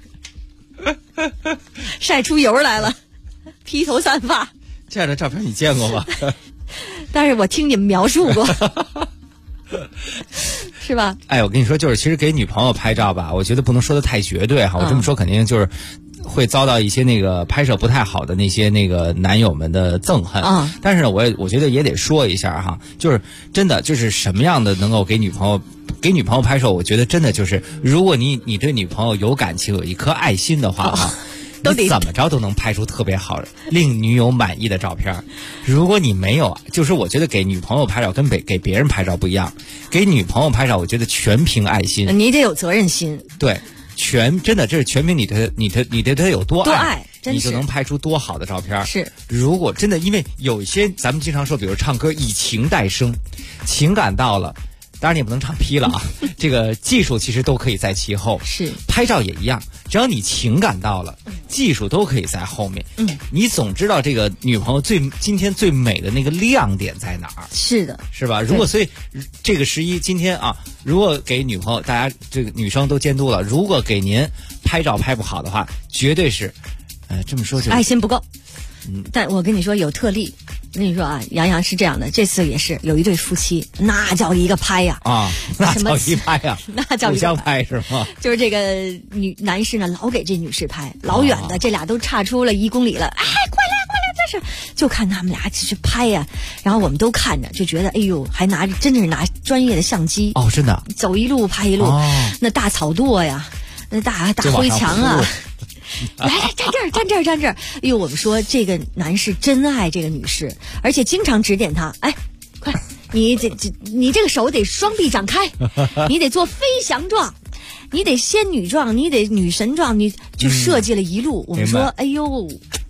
晒出油来了，披头散发， 这样的照片你见过吗？ 但是我听你们描述过。是吧？ 哎，我跟你说，就是其实给女朋友拍照吧，我觉得不能说的太绝对哈。我这么说肯定就是会遭到一些那个拍摄不太好的那些那个男友们的憎恨。但是呢，我觉得也得说一下哈，就是真的就是什么样的能够给女朋友拍摄，我觉得真的就是如果你对女朋友有感情，有一颗爱心的话你怎么着都能拍出特别好令女友满意的照片。如果你没有，就是我觉得给女朋友拍照跟给别人拍照不一样，给女朋友拍照我觉得全凭爱心， 你得有责任心。 对， 真的这是全凭你对他有多爱， 真是你就能拍出多好的照片。 是， 如果真的，因为有一些咱们经常说，比如唱歌以情带声，情感到了，当然你也不能唱劈了啊。这个技术其实都可以在其后， 是拍照也一样，只要你情感到了，技术都可以在后面。你总知道这个女朋友今天最美的那个亮点在哪儿？ 是的， 是吧？如果所以这个11今天啊，如果给女朋友，大家这个女生都监督了，如果给您拍照拍不好的话，绝对是，这么说就爱心不够。但我跟你说有特例。我跟你说杨洋是这样的，这次也是有一对夫妻，那叫一个拍呀！ 那叫一拍呀！ 那叫互相拍是吗？ 就是这个男士呢，老给这女士拍，老远的，这俩都差出了1公里了，哎，过来，这是就看他们俩去拍呀，然后我们都看着，就觉得哎呦，还真是拿专业的相机真的走一路拍一路，那大草垛呀，那大灰墙啊。来站这儿！哎呦，我们说这个男士真爱这个女士，而且经常指点她，哎，快，你这个手得双臂展开，你得做飞翔状，你得仙女状，你得女神状，你就设计了一路。我们说，哎呦，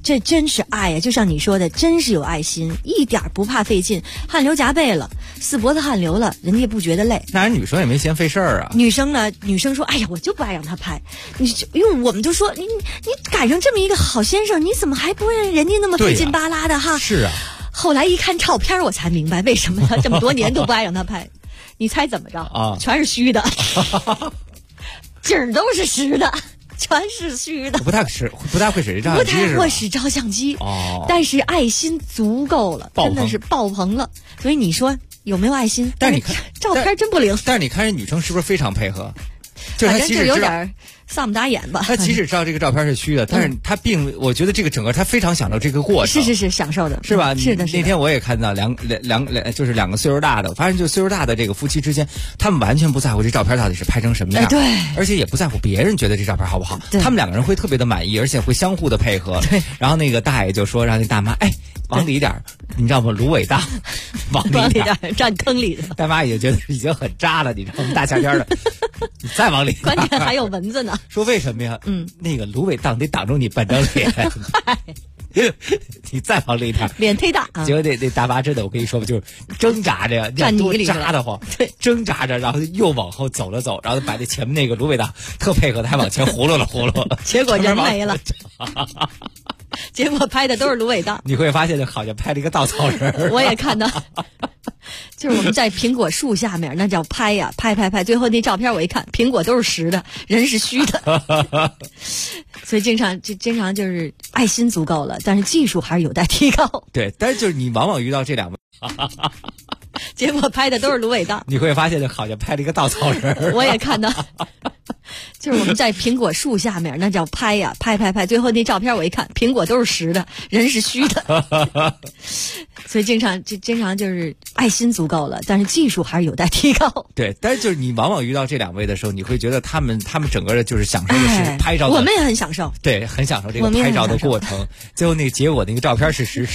这真是爱呀！就像你说的，真是有爱心，一点不怕费劲。汗流浃背了，死脖子汗流了，人家也不觉得累。 那人女生也没嫌费事儿啊。 女生呢？女生说：“哎呀，我就不爱让他拍。”因为我们就说你赶上这么一个好先生，你怎么还不让人家那么费劲巴拉的哈？ 是啊。 后来一看照片，我才明白为什么他这么多年都不爱让他拍。你猜怎么着？ 啊， 全是虚的，景儿都是实的。全是虚的， 不太会使照相机， 不太会使照相机哦， 但是爱心足够了，真的是爆棚了。所以你说有没有爱心？ 但是你看照片真不灵。 但是你看人女生是不是非常配合？就是反正就有点丧不打眼吧。 他即使知道这个照片是虚的，但是他我觉得这个整个他非常享受这个过程。 是享受的， 是吧？ 是的。 那天我也看到就是两个岁数大的，发现就岁数大的这个夫妻之间，他们完全不在乎这照片到底是拍成什么样， 对， 而且也不在乎别人觉得这照片好不好，他们两个人会特别的满意，而且会相互的配合。 对。 然后那个大爷就说让那大妈往里点，你知道吗？芦苇荡，往里点， 站坑里的。 大妈也觉得已经很渣了，你知道吗？大夏天的，你再往里， 关键还有蚊子呢。 说为什么呀？那个芦苇荡得挡住你半张脸，你再往里点， 脸忒大。 结果那大妈真的，我跟你说吧，就是挣扎着， 站多扎得慌， 对， 挣扎着，然后又往后走了走，然后把那前面那个芦苇荡特配合，还往前葫芦了葫芦， 结果人没了。结果拍的都是芦苇荡， 你会发现好像拍了一个稻草人。 我也看到，就是我们在苹果树下面，那叫拍呀，拍，最后那照片我一看，苹果都是实的，人是虚的，所以经常就是爱心足够了，但是技术还是有待提高。 对，但是就是你往往遇到这两位。 结果拍的都是芦苇荡， 你会发现好像拍了一个稻草人。 我也看到，就是我们在苹果树下面，那叫拍呀，拍，最后那照片我一看，苹果都是实的，人是虚的，所以经常就是爱心足够了，但是技术还是有待提高。 对，但是就是你往往遇到这两位的时候，你会觉得他们整个的就是享受的是拍照的， 我们也很享受， 对，很享受这个拍照的过程。最后那个结果那个照片是虚，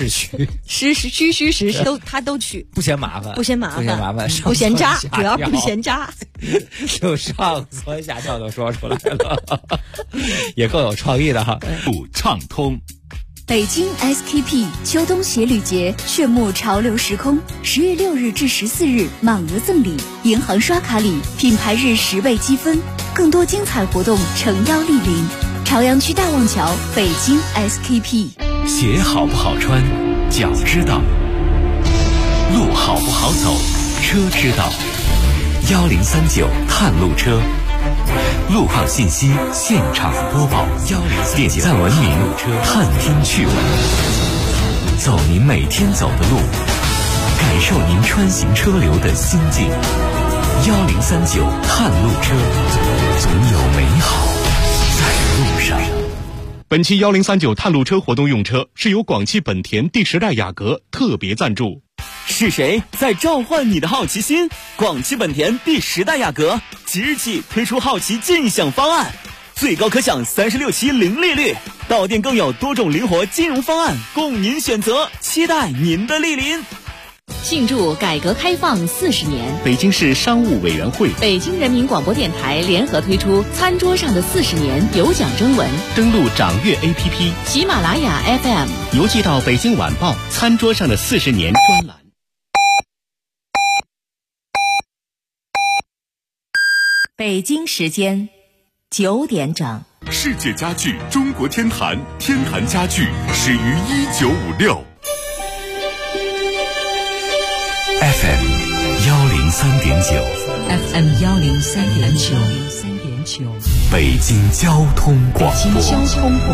虚他都取， 不嫌麻烦， 不嫌渣，主要不嫌渣， 就上蹿下跳都说出来了，也够有创意的哈。 畅通。 北京 SKP 秋冬鞋履节炫目潮流时空，10月6日至14日满额赠礼，银行刷卡礼品牌日10倍积分，更多精彩活动诚邀莅临。朝阳区大望桥，北京 SKP。 鞋好不好穿，脚知道；路好不好走，车知道。1039探路车，路况信息现场播报，点赞文明，探听趣闻，走您每天走的路，感受您穿行车流的心境。1039探路车，总有美好在路上。 本期1039探路车活动用车是由广汽本田第10代雅阁特别赞助。 是谁在召唤你的好奇心？广汽本田第10代雅阁即日起推出好奇尽享方案，最高可享36期零利率，到店更有多种灵活金融方案供您选择，期待您的莅临。 庆祝改革开放40年， 北京市商务委员会、 北京人民广播电台联合推出餐桌上的40年有奖征文， 登录掌阅 APP、 喜马拉雅 FM， 邮寄到北京晚报餐桌上的40年专栏。 北京时间9点整。 世界家具中国天坛，天坛家具始于1956。 FM 103.9 FM 103.9， 北京交通广播， 北京交通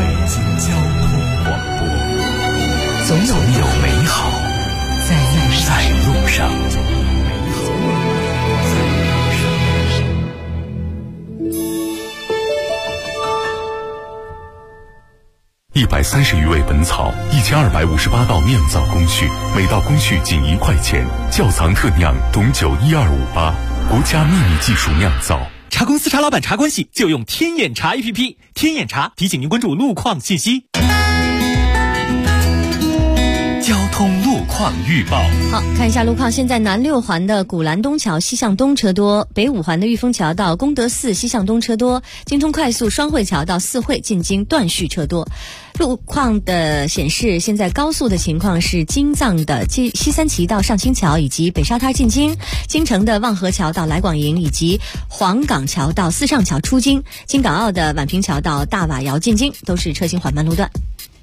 广播，总有美好在路上。 130余味本草，1258道酿造工序，每道工序仅1块钱。窖藏特酿董酒12588，国家秘密技术酿造。 茶公司茶老板茶关系就用天眼茶 APP， 天眼茶提醒您关注路况信息。交通路况。 况预报。 好，看一下路况。现在南6环的古兰东桥西向东车多，北5环的玉峰桥到功德寺西向东车多，京通快速双汇桥到四惠进京断续车多。路况的显示，现在高速的情况是京藏的西三旗到上清桥，以及北沙滩进京，京城的望河桥到来广营，以及黄岗桥到四上桥出京，京港澳的宛平桥到大瓦窑进京都是车行缓慢路段。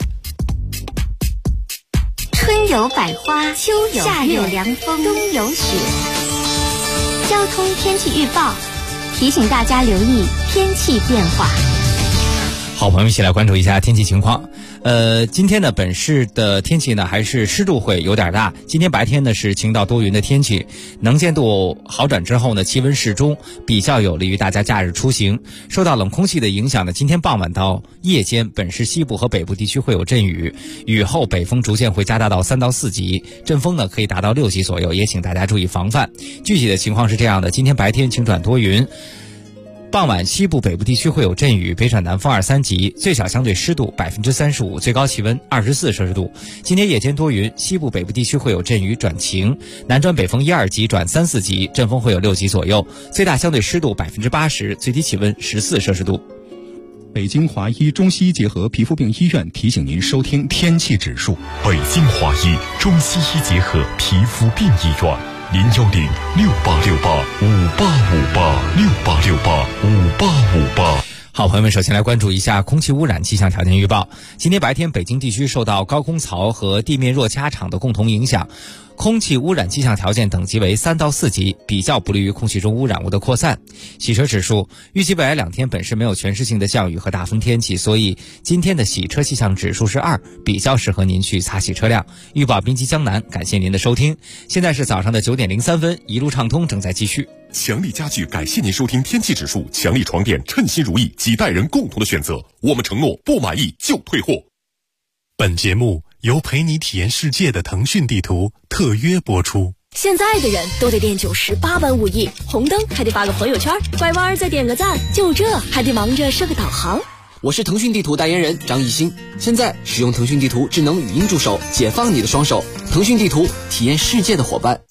春有百花，秋有夏有凉风，冬有雪。交通天气预报提醒大家留意天气变化。 好，朋友们一起来关注一下天气情况。今天呢，本市的天气呢还是湿度会有点大。今天白天呢是晴到多云的天气，能见度好转之后呢，气温适中，比较有利于大家假日出行。受到冷空气的影响呢，今天傍晚到夜间，本市西部和北部地区会有阵雨，雨后北风逐渐会加大到3到4级，阵风呢可以达到6级左右，也请大家注意防范。具体的情况是这样的：今天白天晴转多云。傍晚西部北部地区会有阵雨，北转南风2、3级，最小相对湿度35%，最高气温24摄氏度。今天夜间多云，西部北部地区会有阵雨转晴，南转北风1、2级转3、4级，阵风会有6级左右，最大相对湿度80%，最低气温14摄氏度。 北京华医中西医结合皮肤病医院提醒您收听天气指数。 北京华医中西医结合皮肤病医院。010-6868-5858，6868-5858。 好，朋友们，首先来关注一下空气污染气象条件预报。今天白天，北京地区受到高空槽和地面弱掐场的共同影响，空气污染气象条件等级为3到4级，比较不利于空气中污染物的扩散。洗车指数预计未来2天本市没有全市性的降雨和大风天气，所以今天的洗车气象指数是2，比较适合您去擦洗车辆。预报滨吉江南，感谢您的收听。现在是早上的9点03分，一路畅通正在继续。 强力家具感谢您收听天气指数，强力床垫称心如意，几代人共同的选择，我们承诺不满意就退货。 本节目由陪你体验世界的腾讯地图特约播出。 现在的人都得练98般武艺，红灯还得发个朋友圈，拐弯再点个赞，就这还得忙着设个导航。 我是腾讯地图代言人张艺兴，现在使用腾讯地图智能语音助手，解放你的双手。腾讯地图，体验世界的伙伴。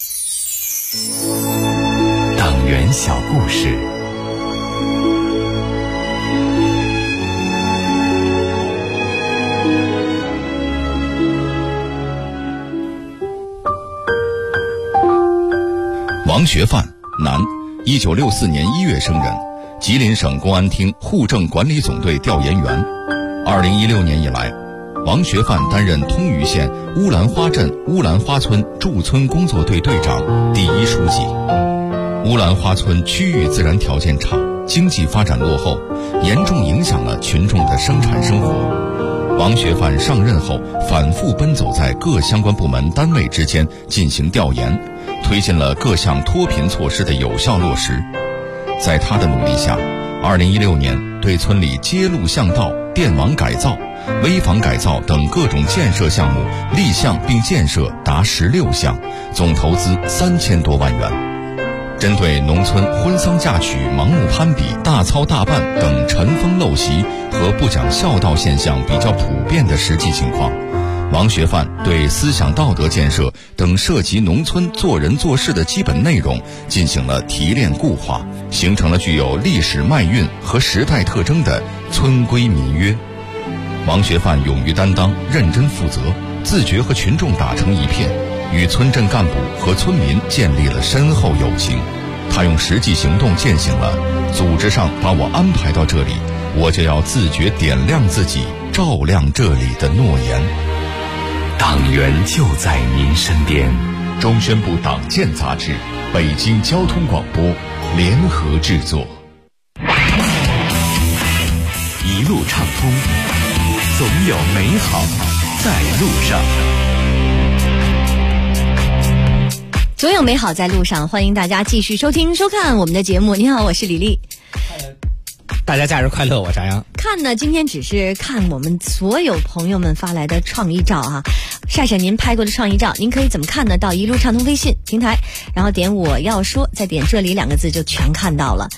党员小故事。 王学范，男，1964年1月生人，吉林省公安厅户政管理总队调研员。2016年以来，王学范担任通榆县乌兰花镇乌兰花村驻村工作队队长、第1书记。乌兰花村区域自然条件差，经济发展落后，严重影响了群众的生产生活。王学范上任后，反复奔走在各相关部门单位之间进行调研，推进了各项脱贫措施的有效落实。在他的努力下，2016年对村里街路巷道、电网改造、危房改造等各种建设项目立项并建设达16项，总投资3000多万元。针对农村婚丧嫁娶、盲目攀比、大操大办等尘封陋习和不讲孝道现象比较普遍的实际情况，王学范对思想道德建设等涉及农村做人做事的基本内容进行了提炼固化，形成了具有历史脉韵和时代特征的村规民约。王学范勇于担当，认真负责，自觉和群众打成一片，与村镇干部和村民建立了深厚友情。他用实际行动践行了组织上把我安排到这里，我就要自觉点亮自己，照亮这里的诺言。 党员就在您身边。 中宣部党建杂志、北京交通广播联合制作。 一路畅通，总有美好在路上。 总有美好在路上，欢迎大家继续收听收看我们的节目。你好，我是李丽。 大家假日快乐，我张扬。 看呢，今天只是看我们所有朋友们发来的创意照啊，晒晒您拍过的创意照。您可以怎么看呢？到一路畅通微信平台，然后点我要说，再点这里2个字就全看到了。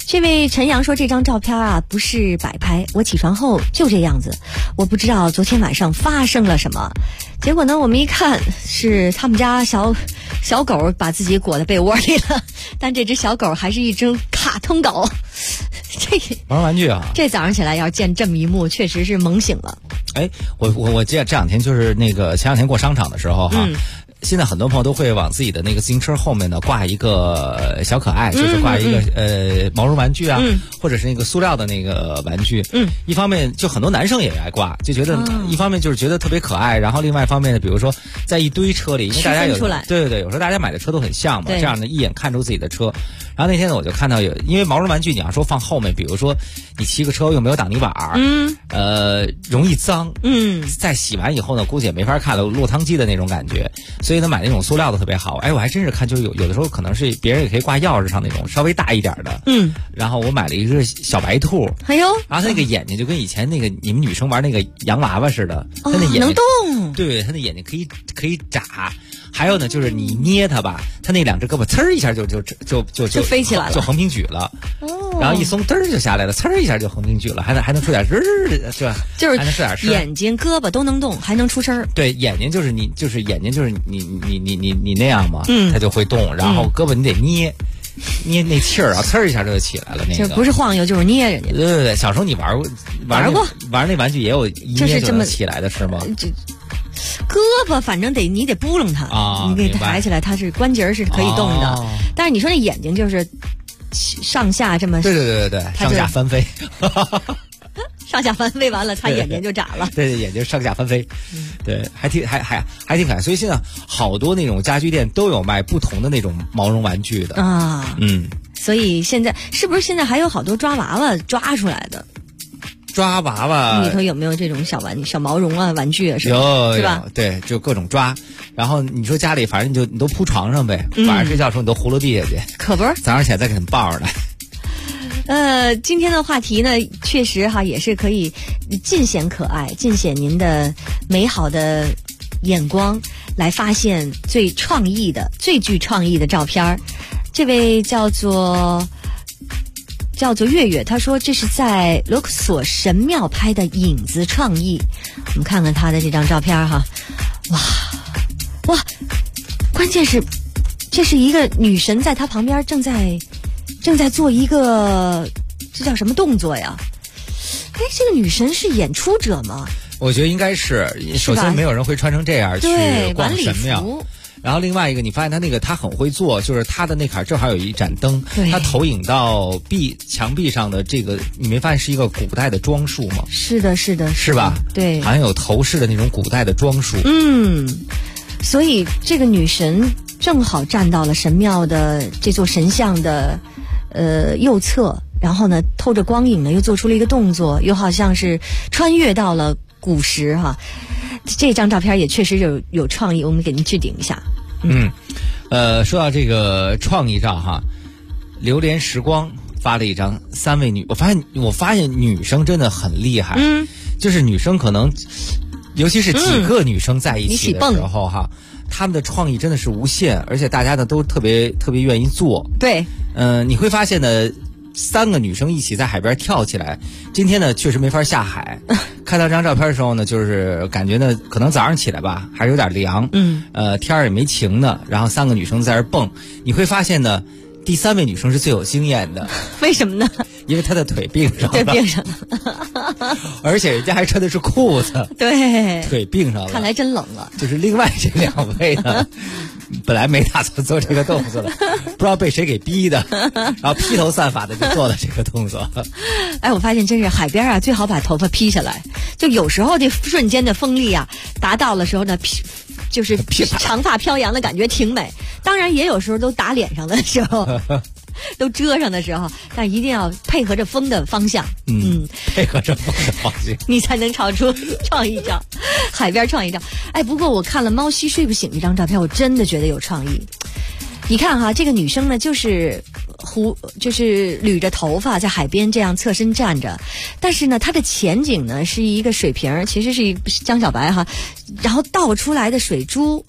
这位陈阳说这张照片啊不是摆拍，我起床后就这样子，我不知道昨天晚上发生了什么。结果呢，我们一看是他们家小狗把自己裹在被窝里了，但这只小狗还是一只卡通狗。这毛绒玩具啊！ 这早上起来要是见这么一幕，确实是猛醒了。 哎，我这两天就是那个前两天过商场的时候哈。现在很多朋友都会往自己的那个自行车后面呢挂一个小可爱，就是挂一个毛绒玩具啊，或者是那个塑料的那个玩具。一方面就很多男生也爱挂，就觉得一方面就是觉得特别可爱，然后另外一方面呢，比如说在一堆车里，因为大家有对，有时候大家买的车都很像嘛，这样呢一眼看出自己的车。然后那天呢，我就看到因为毛绒玩具你要说放后面，比如说你骑个车又没有挡泥板，容易脏，再洗完以后呢，估计也没法看了，落汤鸡的那种感觉。所以呢，买那种塑料的特别好。哎，我还真是看，就有的时候可能是别人也可以挂钥匙上那种稍微大一点的。然后我买了一个小白兔， 哎呦， 然后它那个眼睛就跟以前那个你们女生玩那个洋娃娃似的，它那眼睛能动， 对，它那眼睛可以眨。还有呢，就是你捏它吧，它那两只胳膊呲儿一下就飞起来了， 就横平举了。然后一松嘚儿就下来了，呲儿一下就横平举了，还能出点是吧？ 就是还能出点声， 眼睛、胳膊都能动，还能出声。 对，眼睛就是你那样嘛，它就会动。然后胳膊你得捏那气儿啊，呲儿一下就起来了。那个不是晃悠就是捏人家。 对，小时候你玩过玩那玩具也有一捏就能起来的是吗？ 胳膊反正你得拨弄它啊，你给抬起来，它是关节是可以动的。但是你说那眼睛就是上下这么， 对，上下翻飞， 上下翻飞完了，它眼睛就眨了。 对，眼睛上下翻飞，对，还挺可爱。所以现在好多那种家居店都有卖不同的那种毛绒玩具的啊，所以现在是不是现在还有好多抓娃娃抓出来的？ 抓娃娃里头有没有这种小毛绒啊玩具啊？是吧？ 对，就各种抓。然后你说家里反正你都铺床上呗，晚上睡觉的时候你都葫芦地下去， 可不是？ 早上起来再给他们抱着来。 今天的话题呢，确实哈也是可以尽显可爱，尽显您的美好的眼光，来发现最具创意的照片。这位叫做月月，他说这是在罗克索神庙拍的影子创意。我们看看他的这张照片哈，哇，关键是这是一个女神在他旁边正在做一个，这叫什么动作呀？哎，这个女神是演出者吗？ 我觉得应该是。首先没有人会穿成这样去逛神庙。然后另外一个，你发现他很会做，就是他的那坎正好有一盏灯，他投影到墙壁上的这个，你没发现是一个古代的装束吗？ 是的，是吧？ 对， 好像有头饰的那种古代的装束。 所以这个女神正好站到了神庙的这座神像的右侧，然后呢透着光影呢又做出了一个动作，又好像是穿越到了古时哈。这张照片也确实有创意，我们给您置顶一下。 说到这个创意照哈，榴莲时光发了一张3位女，我发现女生真的很厉害，就是女生可能，尤其是几个女生在一起的时候哈，她们的创意真的是无限，而且大家呢都特别愿意做。 对， 你会发现呢，3个女生一起在海边跳起来。今天呢确实没法下海，看到这张照片的时候呢，就是感觉呢可能早上起来吧还是有点凉，天儿也没晴呢，然后3个女生在这蹦，你会发现呢第3位女生是最有经验的。 为什么呢？ 因为她的腿并上了。 对，并上了。 而且人家还穿的是裤子。 对， 腿并上了。 看来真冷了。 就是另外这2位呢本来没打算做这个动作的，不知道被谁给逼的，然后披头散发的就做了这个动作。 哎，我发现真是海边啊，最好把头发披下来。就有时候这瞬间的风力啊，达到的时候呢，就是长发飘扬的感觉挺美。当然也有时候都打脸上的时候，都遮上的时候，但一定要配合着风的方向。 配合着风的方向， 你才能炒出创意照，海边创意照。哎，不过我看了猫西睡不醒这张照片，我真的觉得有创意。你看哈，这个女生呢，就是捋着头发在海边这样侧身站着，但是呢，她的前景呢是一个水瓶，其实是一江小白哈，然后倒出来的水珠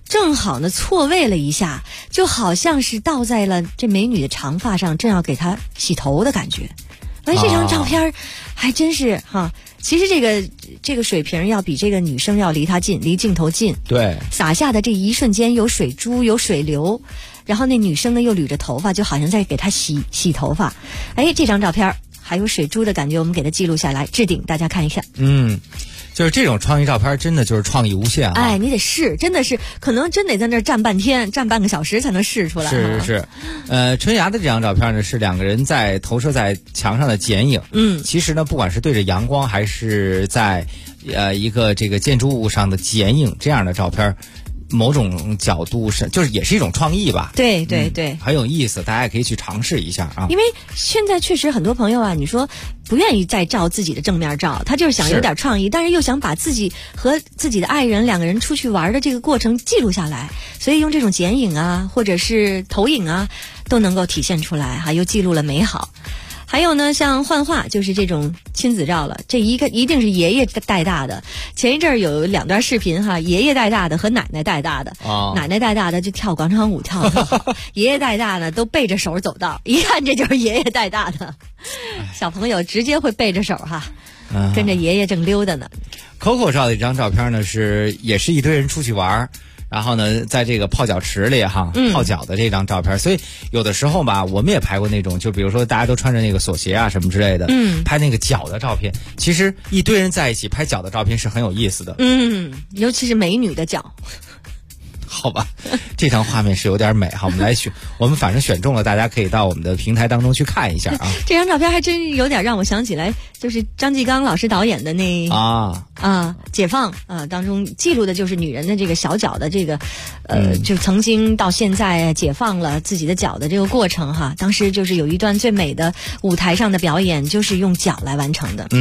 正好呢错位了一下，就好像是倒在了这美女的长发上，正要给她洗头的感觉。哎，这张照片还真是哈。其实这个水瓶要比这个女生要离她近，离镜头近。 对， 洒下的这一瞬间有水珠，有水流，然后那女生呢又捋着头发，就好像在给她洗头发。哎，这张照片还有水珠的感觉，我们给它记录下来，置顶，大家看一下。 就是这种创意照片真的就是创意无限啊！ 哎，你得试，真的是可能真得在那儿站半天，站半个小时才能试出来。 是，春芽的这张照片呢是两个人在投射在墙上的剪影。其实呢，不管是对着阳光还是在一个这个建筑物上的剪影，这样的照片，某种角度是就是也是一种创意吧。 对对对， 很有意思，大家也可以去尝试一下啊。 因为现在确实很多朋友啊，你说不愿意再照自己的正面照，他就是想有点创意，但是又想把自己和自己的爱人两个人出去玩的这个过程记录下来，所以用这种剪影啊或者是投影啊都能够体现出来哈，又记录了美好。还有呢，像幻化就是这种亲子照了，这一个一定是爷爷带大的。前一阵儿有2段视频哈，爷爷带大的和奶奶带大的。奶奶带大的就跳广场舞跳得特好，爷爷带大的都背着手走道，一看这就是爷爷带大的。小朋友直接会背着手哈，跟着爷爷正溜达呢。 Coco 照的一张照片呢，也是一堆人出去玩。然后呢，在这个泡脚池里哈，泡脚的这张照片，所以有的时候吧，我们也拍过那种，就比如说大家都穿着那个锁鞋啊什么之类的，拍那个脚的照片。其实一堆人在一起拍脚的照片是很有意思的， 尤其是美女的脚。 好吧，这张画面是有点美哈，我们反正选中了，大家可以到我们的平台当中去看一下啊。 这张照片还真有点让我想起来，就是张继刚老师导演的那解放当中记录的就是女人的这个小脚的这个就曾经到现在解放了自己的脚的这个过程哈。当时就是有一段最美的舞台上的表演，就是用脚来完成的。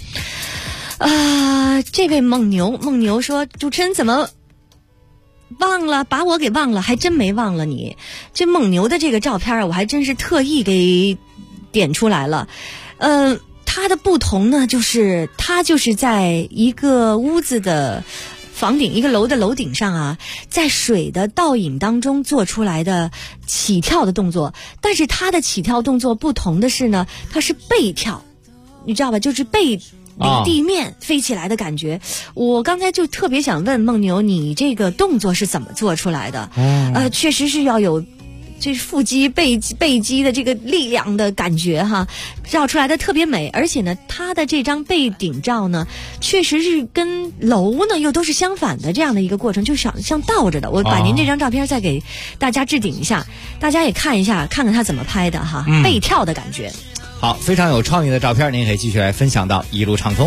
这位蒙牛说，主持人怎么忘了把我给忘了？还真没忘了你。这蒙牛的这个照片啊，我还真是特意给点出来了。它的不同呢，就是它就是在一个屋子的房顶，一个楼的楼顶上啊，在水的倒影当中做出来的起跳的动作。但是它的起跳动作不同的是呢，它是背跳，你知道吧？就是背离地面飞起来的感觉。我刚才就特别想问梦牛，你这个动作是怎么做出来的？确实是要有这腹肌背肌的这个力量的感觉哈，照出来的特别美。而且呢，它的这张背顶照呢，确实是跟楼呢又都是相反的这样的一个过程，就像倒着的。我把您这张照片再给大家置顶一下，大家也看一下，看看他怎么拍的哈，背跳的感觉。 好，非常有创意的照片，您可以继续来分享到一路畅通。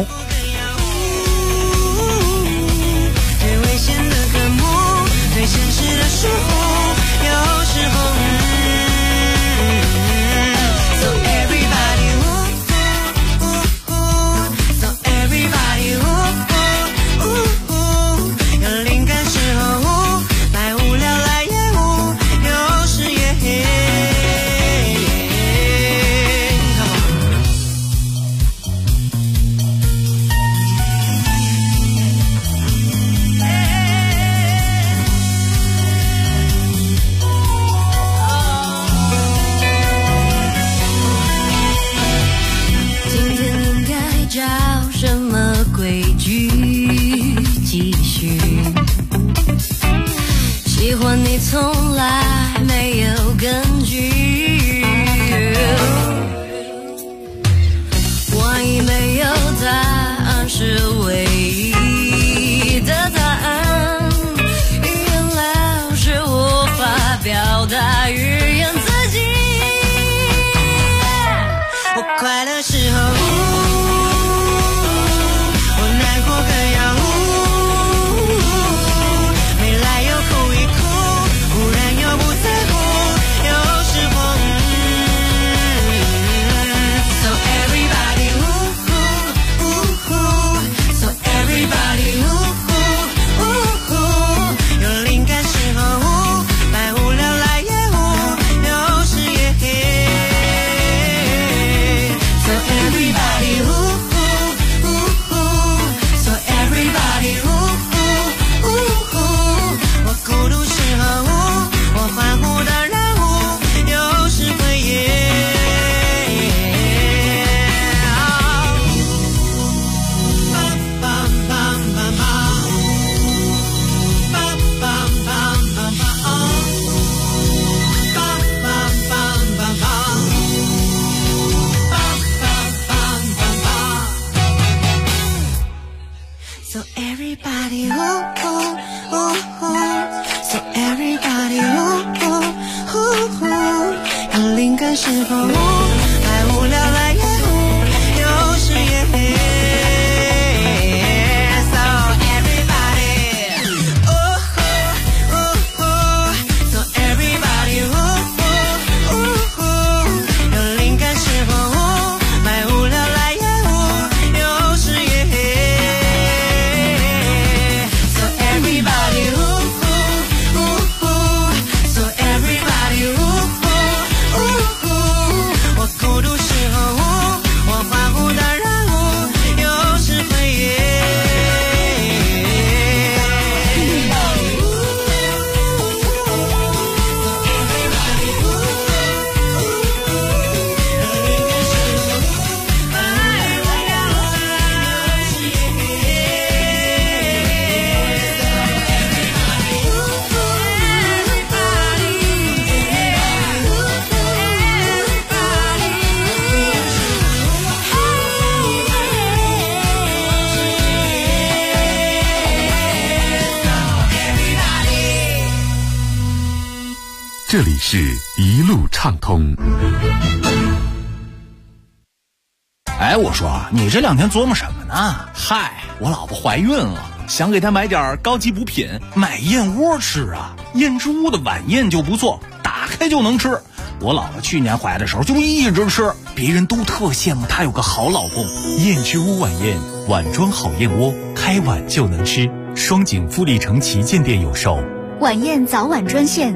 最危险的科目，最现实的疏忽，有时候So everybody So everybody有灵感时候百无聊赖业务，有时也黑。照什么规矩继续？喜欢你从来没有根据，万一没有答案是唯一的答案，语言老是无法表达语言自己。我快乐时候没来由哭一哭，忽然又不在乎，有 everybody, ooh, ooh, ooh, ooh. So everybody, ooh, ooh, ooh, ooh. 让灵感释放，百无聊赖也有时也黑。 这里是一路畅通。 哎，我说你这两天琢磨什么呢？嗨，我老婆怀孕了，想给她买点高级补品，买燕窝吃啊。燕之屋的晚宴就不错，打开就能吃。我老婆去年怀的时候就一直吃，别人都特羡慕她有个好老公。 燕之屋晚宴，碗装好燕窝，开碗就能吃。双井富力城旗舰店有售。 晚宴早晚专线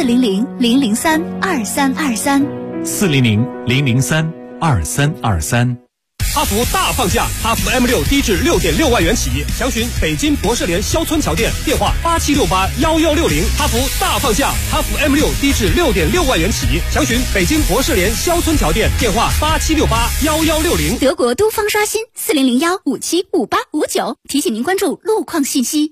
400-003-2323，400-003-2323。 哈弗大放价，哈弗 M6 低至 6.6万元起，详询北京博士联肖村桥店，电话87681160。哈弗大放价，哈弗 M6 低至 6.6万元起，详询北京博士联肖村桥店，电话87681160。 德国都方刷新4001575859，提醒您关注路况信息。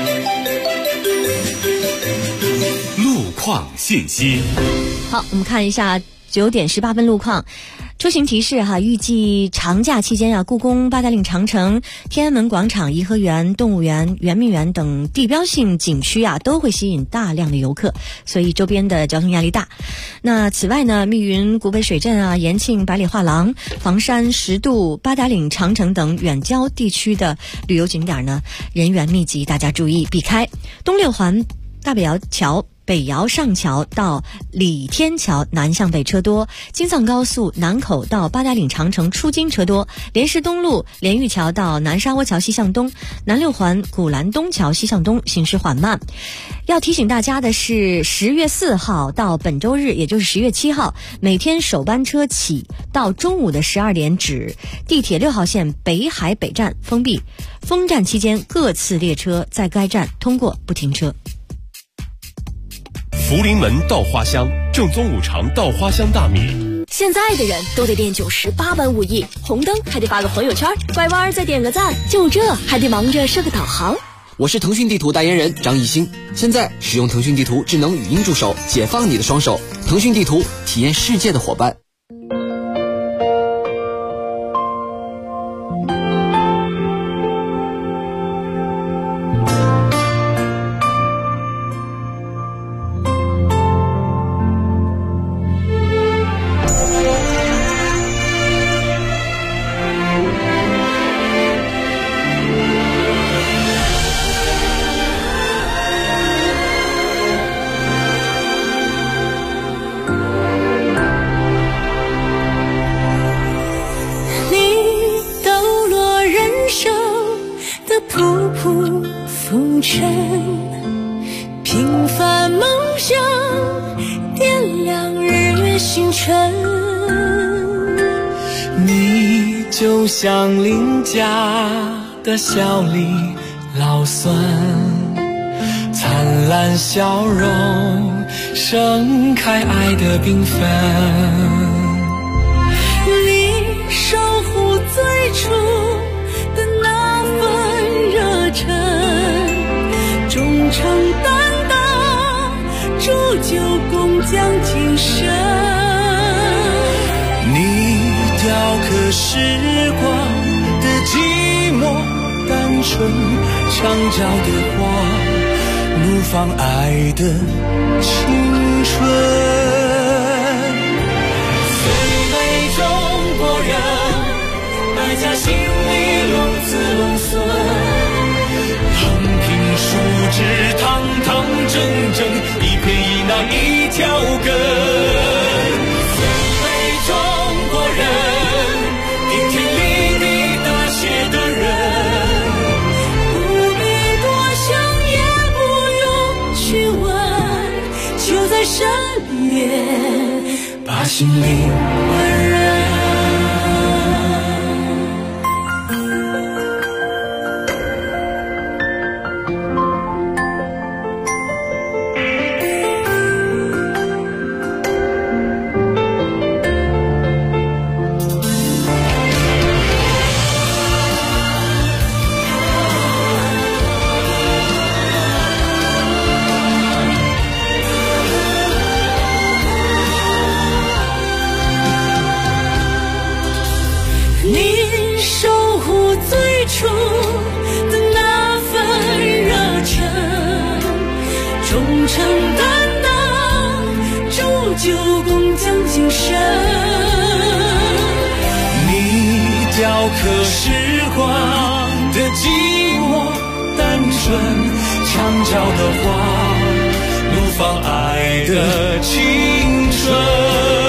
路况信息。 好，我们看一下9点18分路况。出行提示哈，预计长假期间故宫、八达岭长城、天安门广场、颐和园、动物园、圆明园等地标性景区都会吸引大量的游客，所以周边的交通压力大。那此外呢，密云古北水镇延庆百里画廊、房山十渡、八达岭长城等远郊地区的旅游景点呢，人员密集，大家注意避开。东六环大北窑桥、北窑上桥到李天桥南向北车多，京藏高速南口到八达岭长城出京车多，莲石东路莲玉桥到南沙窝桥西向东，南六环古兰东桥西向东行驶缓慢。要提醒大家的是，10月4号到本周日，也就是10月7号，每天首班车起到中午的12点止，地铁6号线北海北站封闭，封站期间各次列车在该站通过不停车。 福临门稻花香，正宗五常稻花香大米。 现在的人都得练98般武艺，红灯还得发个朋友圈，拐弯再点个赞，就这还得忙着设个导航。 我是腾讯地图代言人张艺兴，现在使用腾讯地图智能语音助手，解放你的双手。腾讯地图，体验世界的伙伴。 像邻家的小李老孙，灿烂笑容盛开爱的缤纷。你守护最初的那份热忱，忠诚担当，铸就工匠精神。你雕刻时光的寂寞单纯， 春，墙角的花怒放爱的青春。最美中国人，百家姓里龙子龙孙，横平竖直堂堂正正，一撇一捺一条根。最美中国人，顶天立地大写的人，不必多想也不用去问，就在身边，把心灵温润。就共将精神，你雕刻时光的寂寞单纯，墙角的花怒放爱的青春。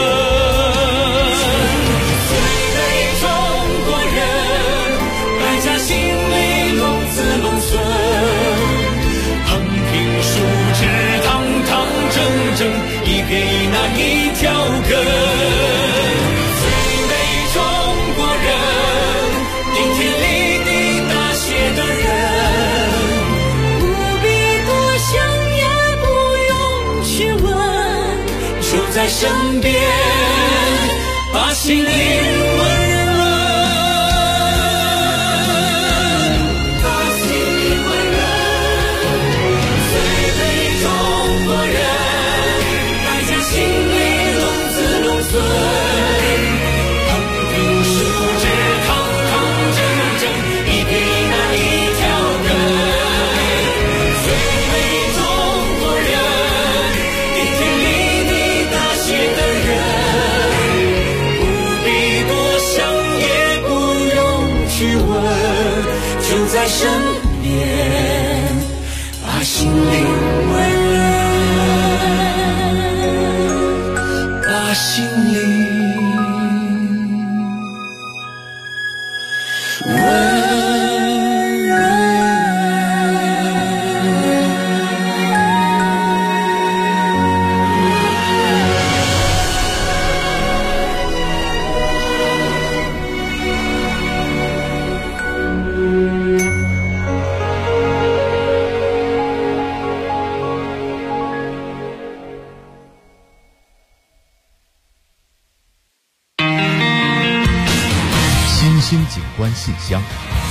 最美中国人，百家姓里龙子龙孙，横平竖直堂堂正正，一撇一捺一条根。最美中国人，顶天立地大写的人，不必多想也不用去问，就在身边，把心灵温润。在身边，把心灵温润，把心灵温润。 景观信箱。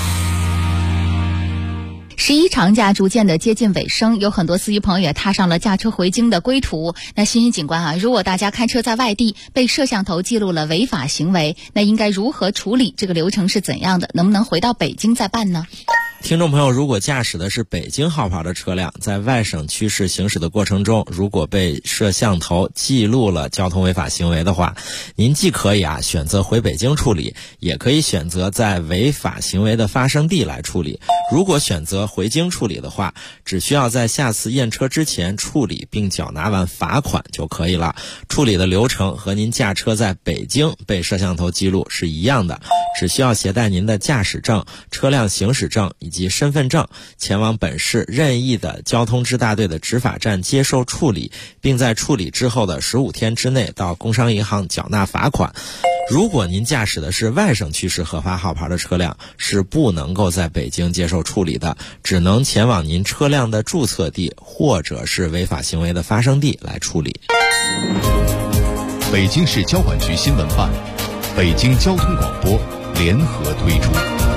11长假逐渐的接近尾声，有很多司机朋友也踏上了驾车回京的归途。那欣欣警官啊，如果大家开车在外地被摄像头记录了违法行为，那应该如何处理？这个流程是怎样的？能不能回到北京再办呢？ 听众朋友，如果驾驶的是北京号牌的车辆，在外省区市行驶的过程中，如果被摄像头记录了交通违法行为的话，您既可以选择回北京处理，也可以选择在违法行为的发生地来处理。如果选择回京处理的话，只需要在下次验车之前处理并缴纳完罚款就可以了。处理的流程和您驾车在北京被摄像头记录是一样的，只需要携带您的驾驶证、车辆行驶证以及身份证，前往本市任意的交通支大队的执法站接受处理，并在处理之后的15天之内到工商银行缴纳罚款。如果您驾驶的是外省区市核发号牌的车辆，是不能够在北京接受处理的，只能前往您车辆的注册地或者是违法行为的发生地来处理。 北京市交管局新闻办、北京交通广播联合推出。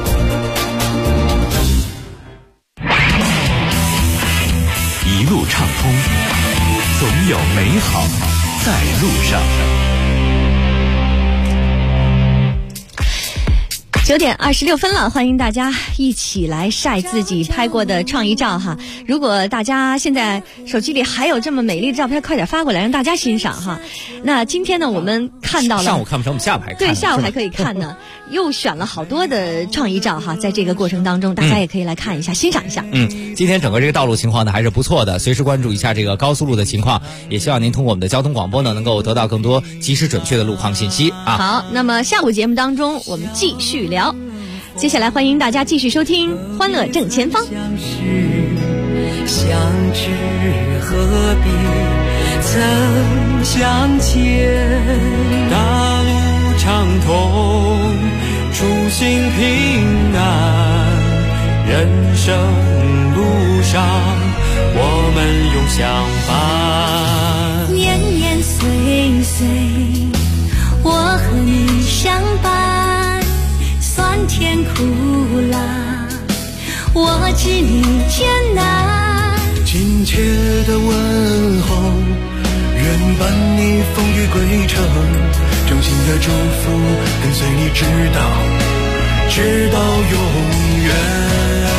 一路畅通，总有美好在路上。 9点26分了，欢迎大家一起来晒自己拍过的创意照哈。如果大家现在手机里还有这么美丽的照片，快点发过来让大家欣赏哈。那今天呢，我们看到了上午看不成，我们下午还看。 对，下午还可以看呢。又选了好多的创意照哈，在这个过程当中，大家也可以来看一下、欣赏一下。 今天整个这个道路情况呢还是不错的，随时关注一下这个高速路的情况，也希望您通过我们的交通广播呢，能够得到更多及时准确的路况信息啊。 好，那么下午节目当中我们继续聊，接下来欢迎大家继续收听《欢乐正前方》。 相知何必曾相见，大路畅通，初心平安，人生路上我们永相伴。 年年岁岁我和你相伴，酸甜苦辣我知你艰难， 亲切的问候，愿伴你风雨归程，衷心的祝福跟随你直到永远。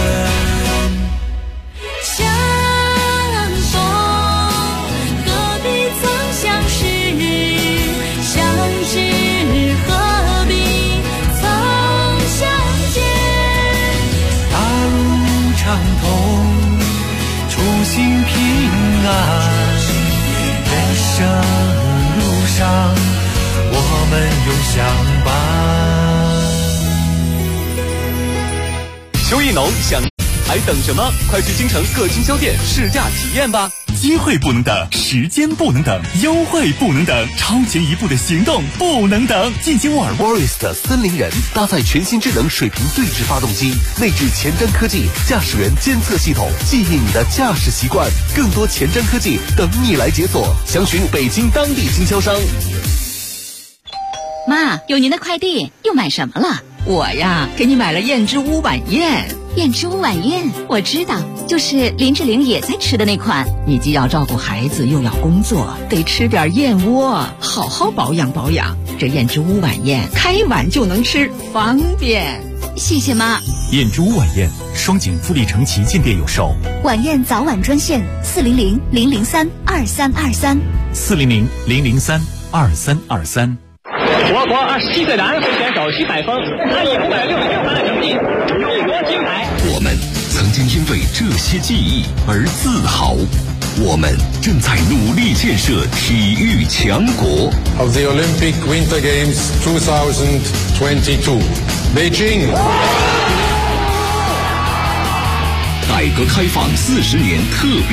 相逢何必曾相识，相知何必曾相见， 大路畅通，初心平安，人生路上我们永相伴。 秋意浓，想还等什么？快去京城各经销店试驾体验吧！ 机会不能等，时间不能等，优惠不能等，超前一步的行动不能等。进京沃尔沃 Morris 的森林人搭载全新智能水平对置发动机，内置前瞻科技驾驶员监测系统，记忆你的驾驶习惯。更多前瞻科技等你来解锁，详询北京当地经销商。 妈，有您的快递，又买什么了？ 我呀，给你买了燕之屋晚宴。 燕之屋晚宴，我知道，就是林志玲也在吃的那款。 你既要照顾孩子，又要工作，得吃点燕窝，好好保养保养。这燕之屋晚宴，开碗就能吃，方便。 谢谢妈。 燕之屋晚宴，双井富力城旗舰店有售。 晚宴早晚专线 400-003-2323，400-003-2323。 我国27岁男飞选手徐海峰，他以566分的成绩勇夺金牌。 我们曾经因为这些记忆而自豪，我们正在努力建设体育强国。 Of the Olympic Winter Games 2022, Beijing。 改革开放40年特别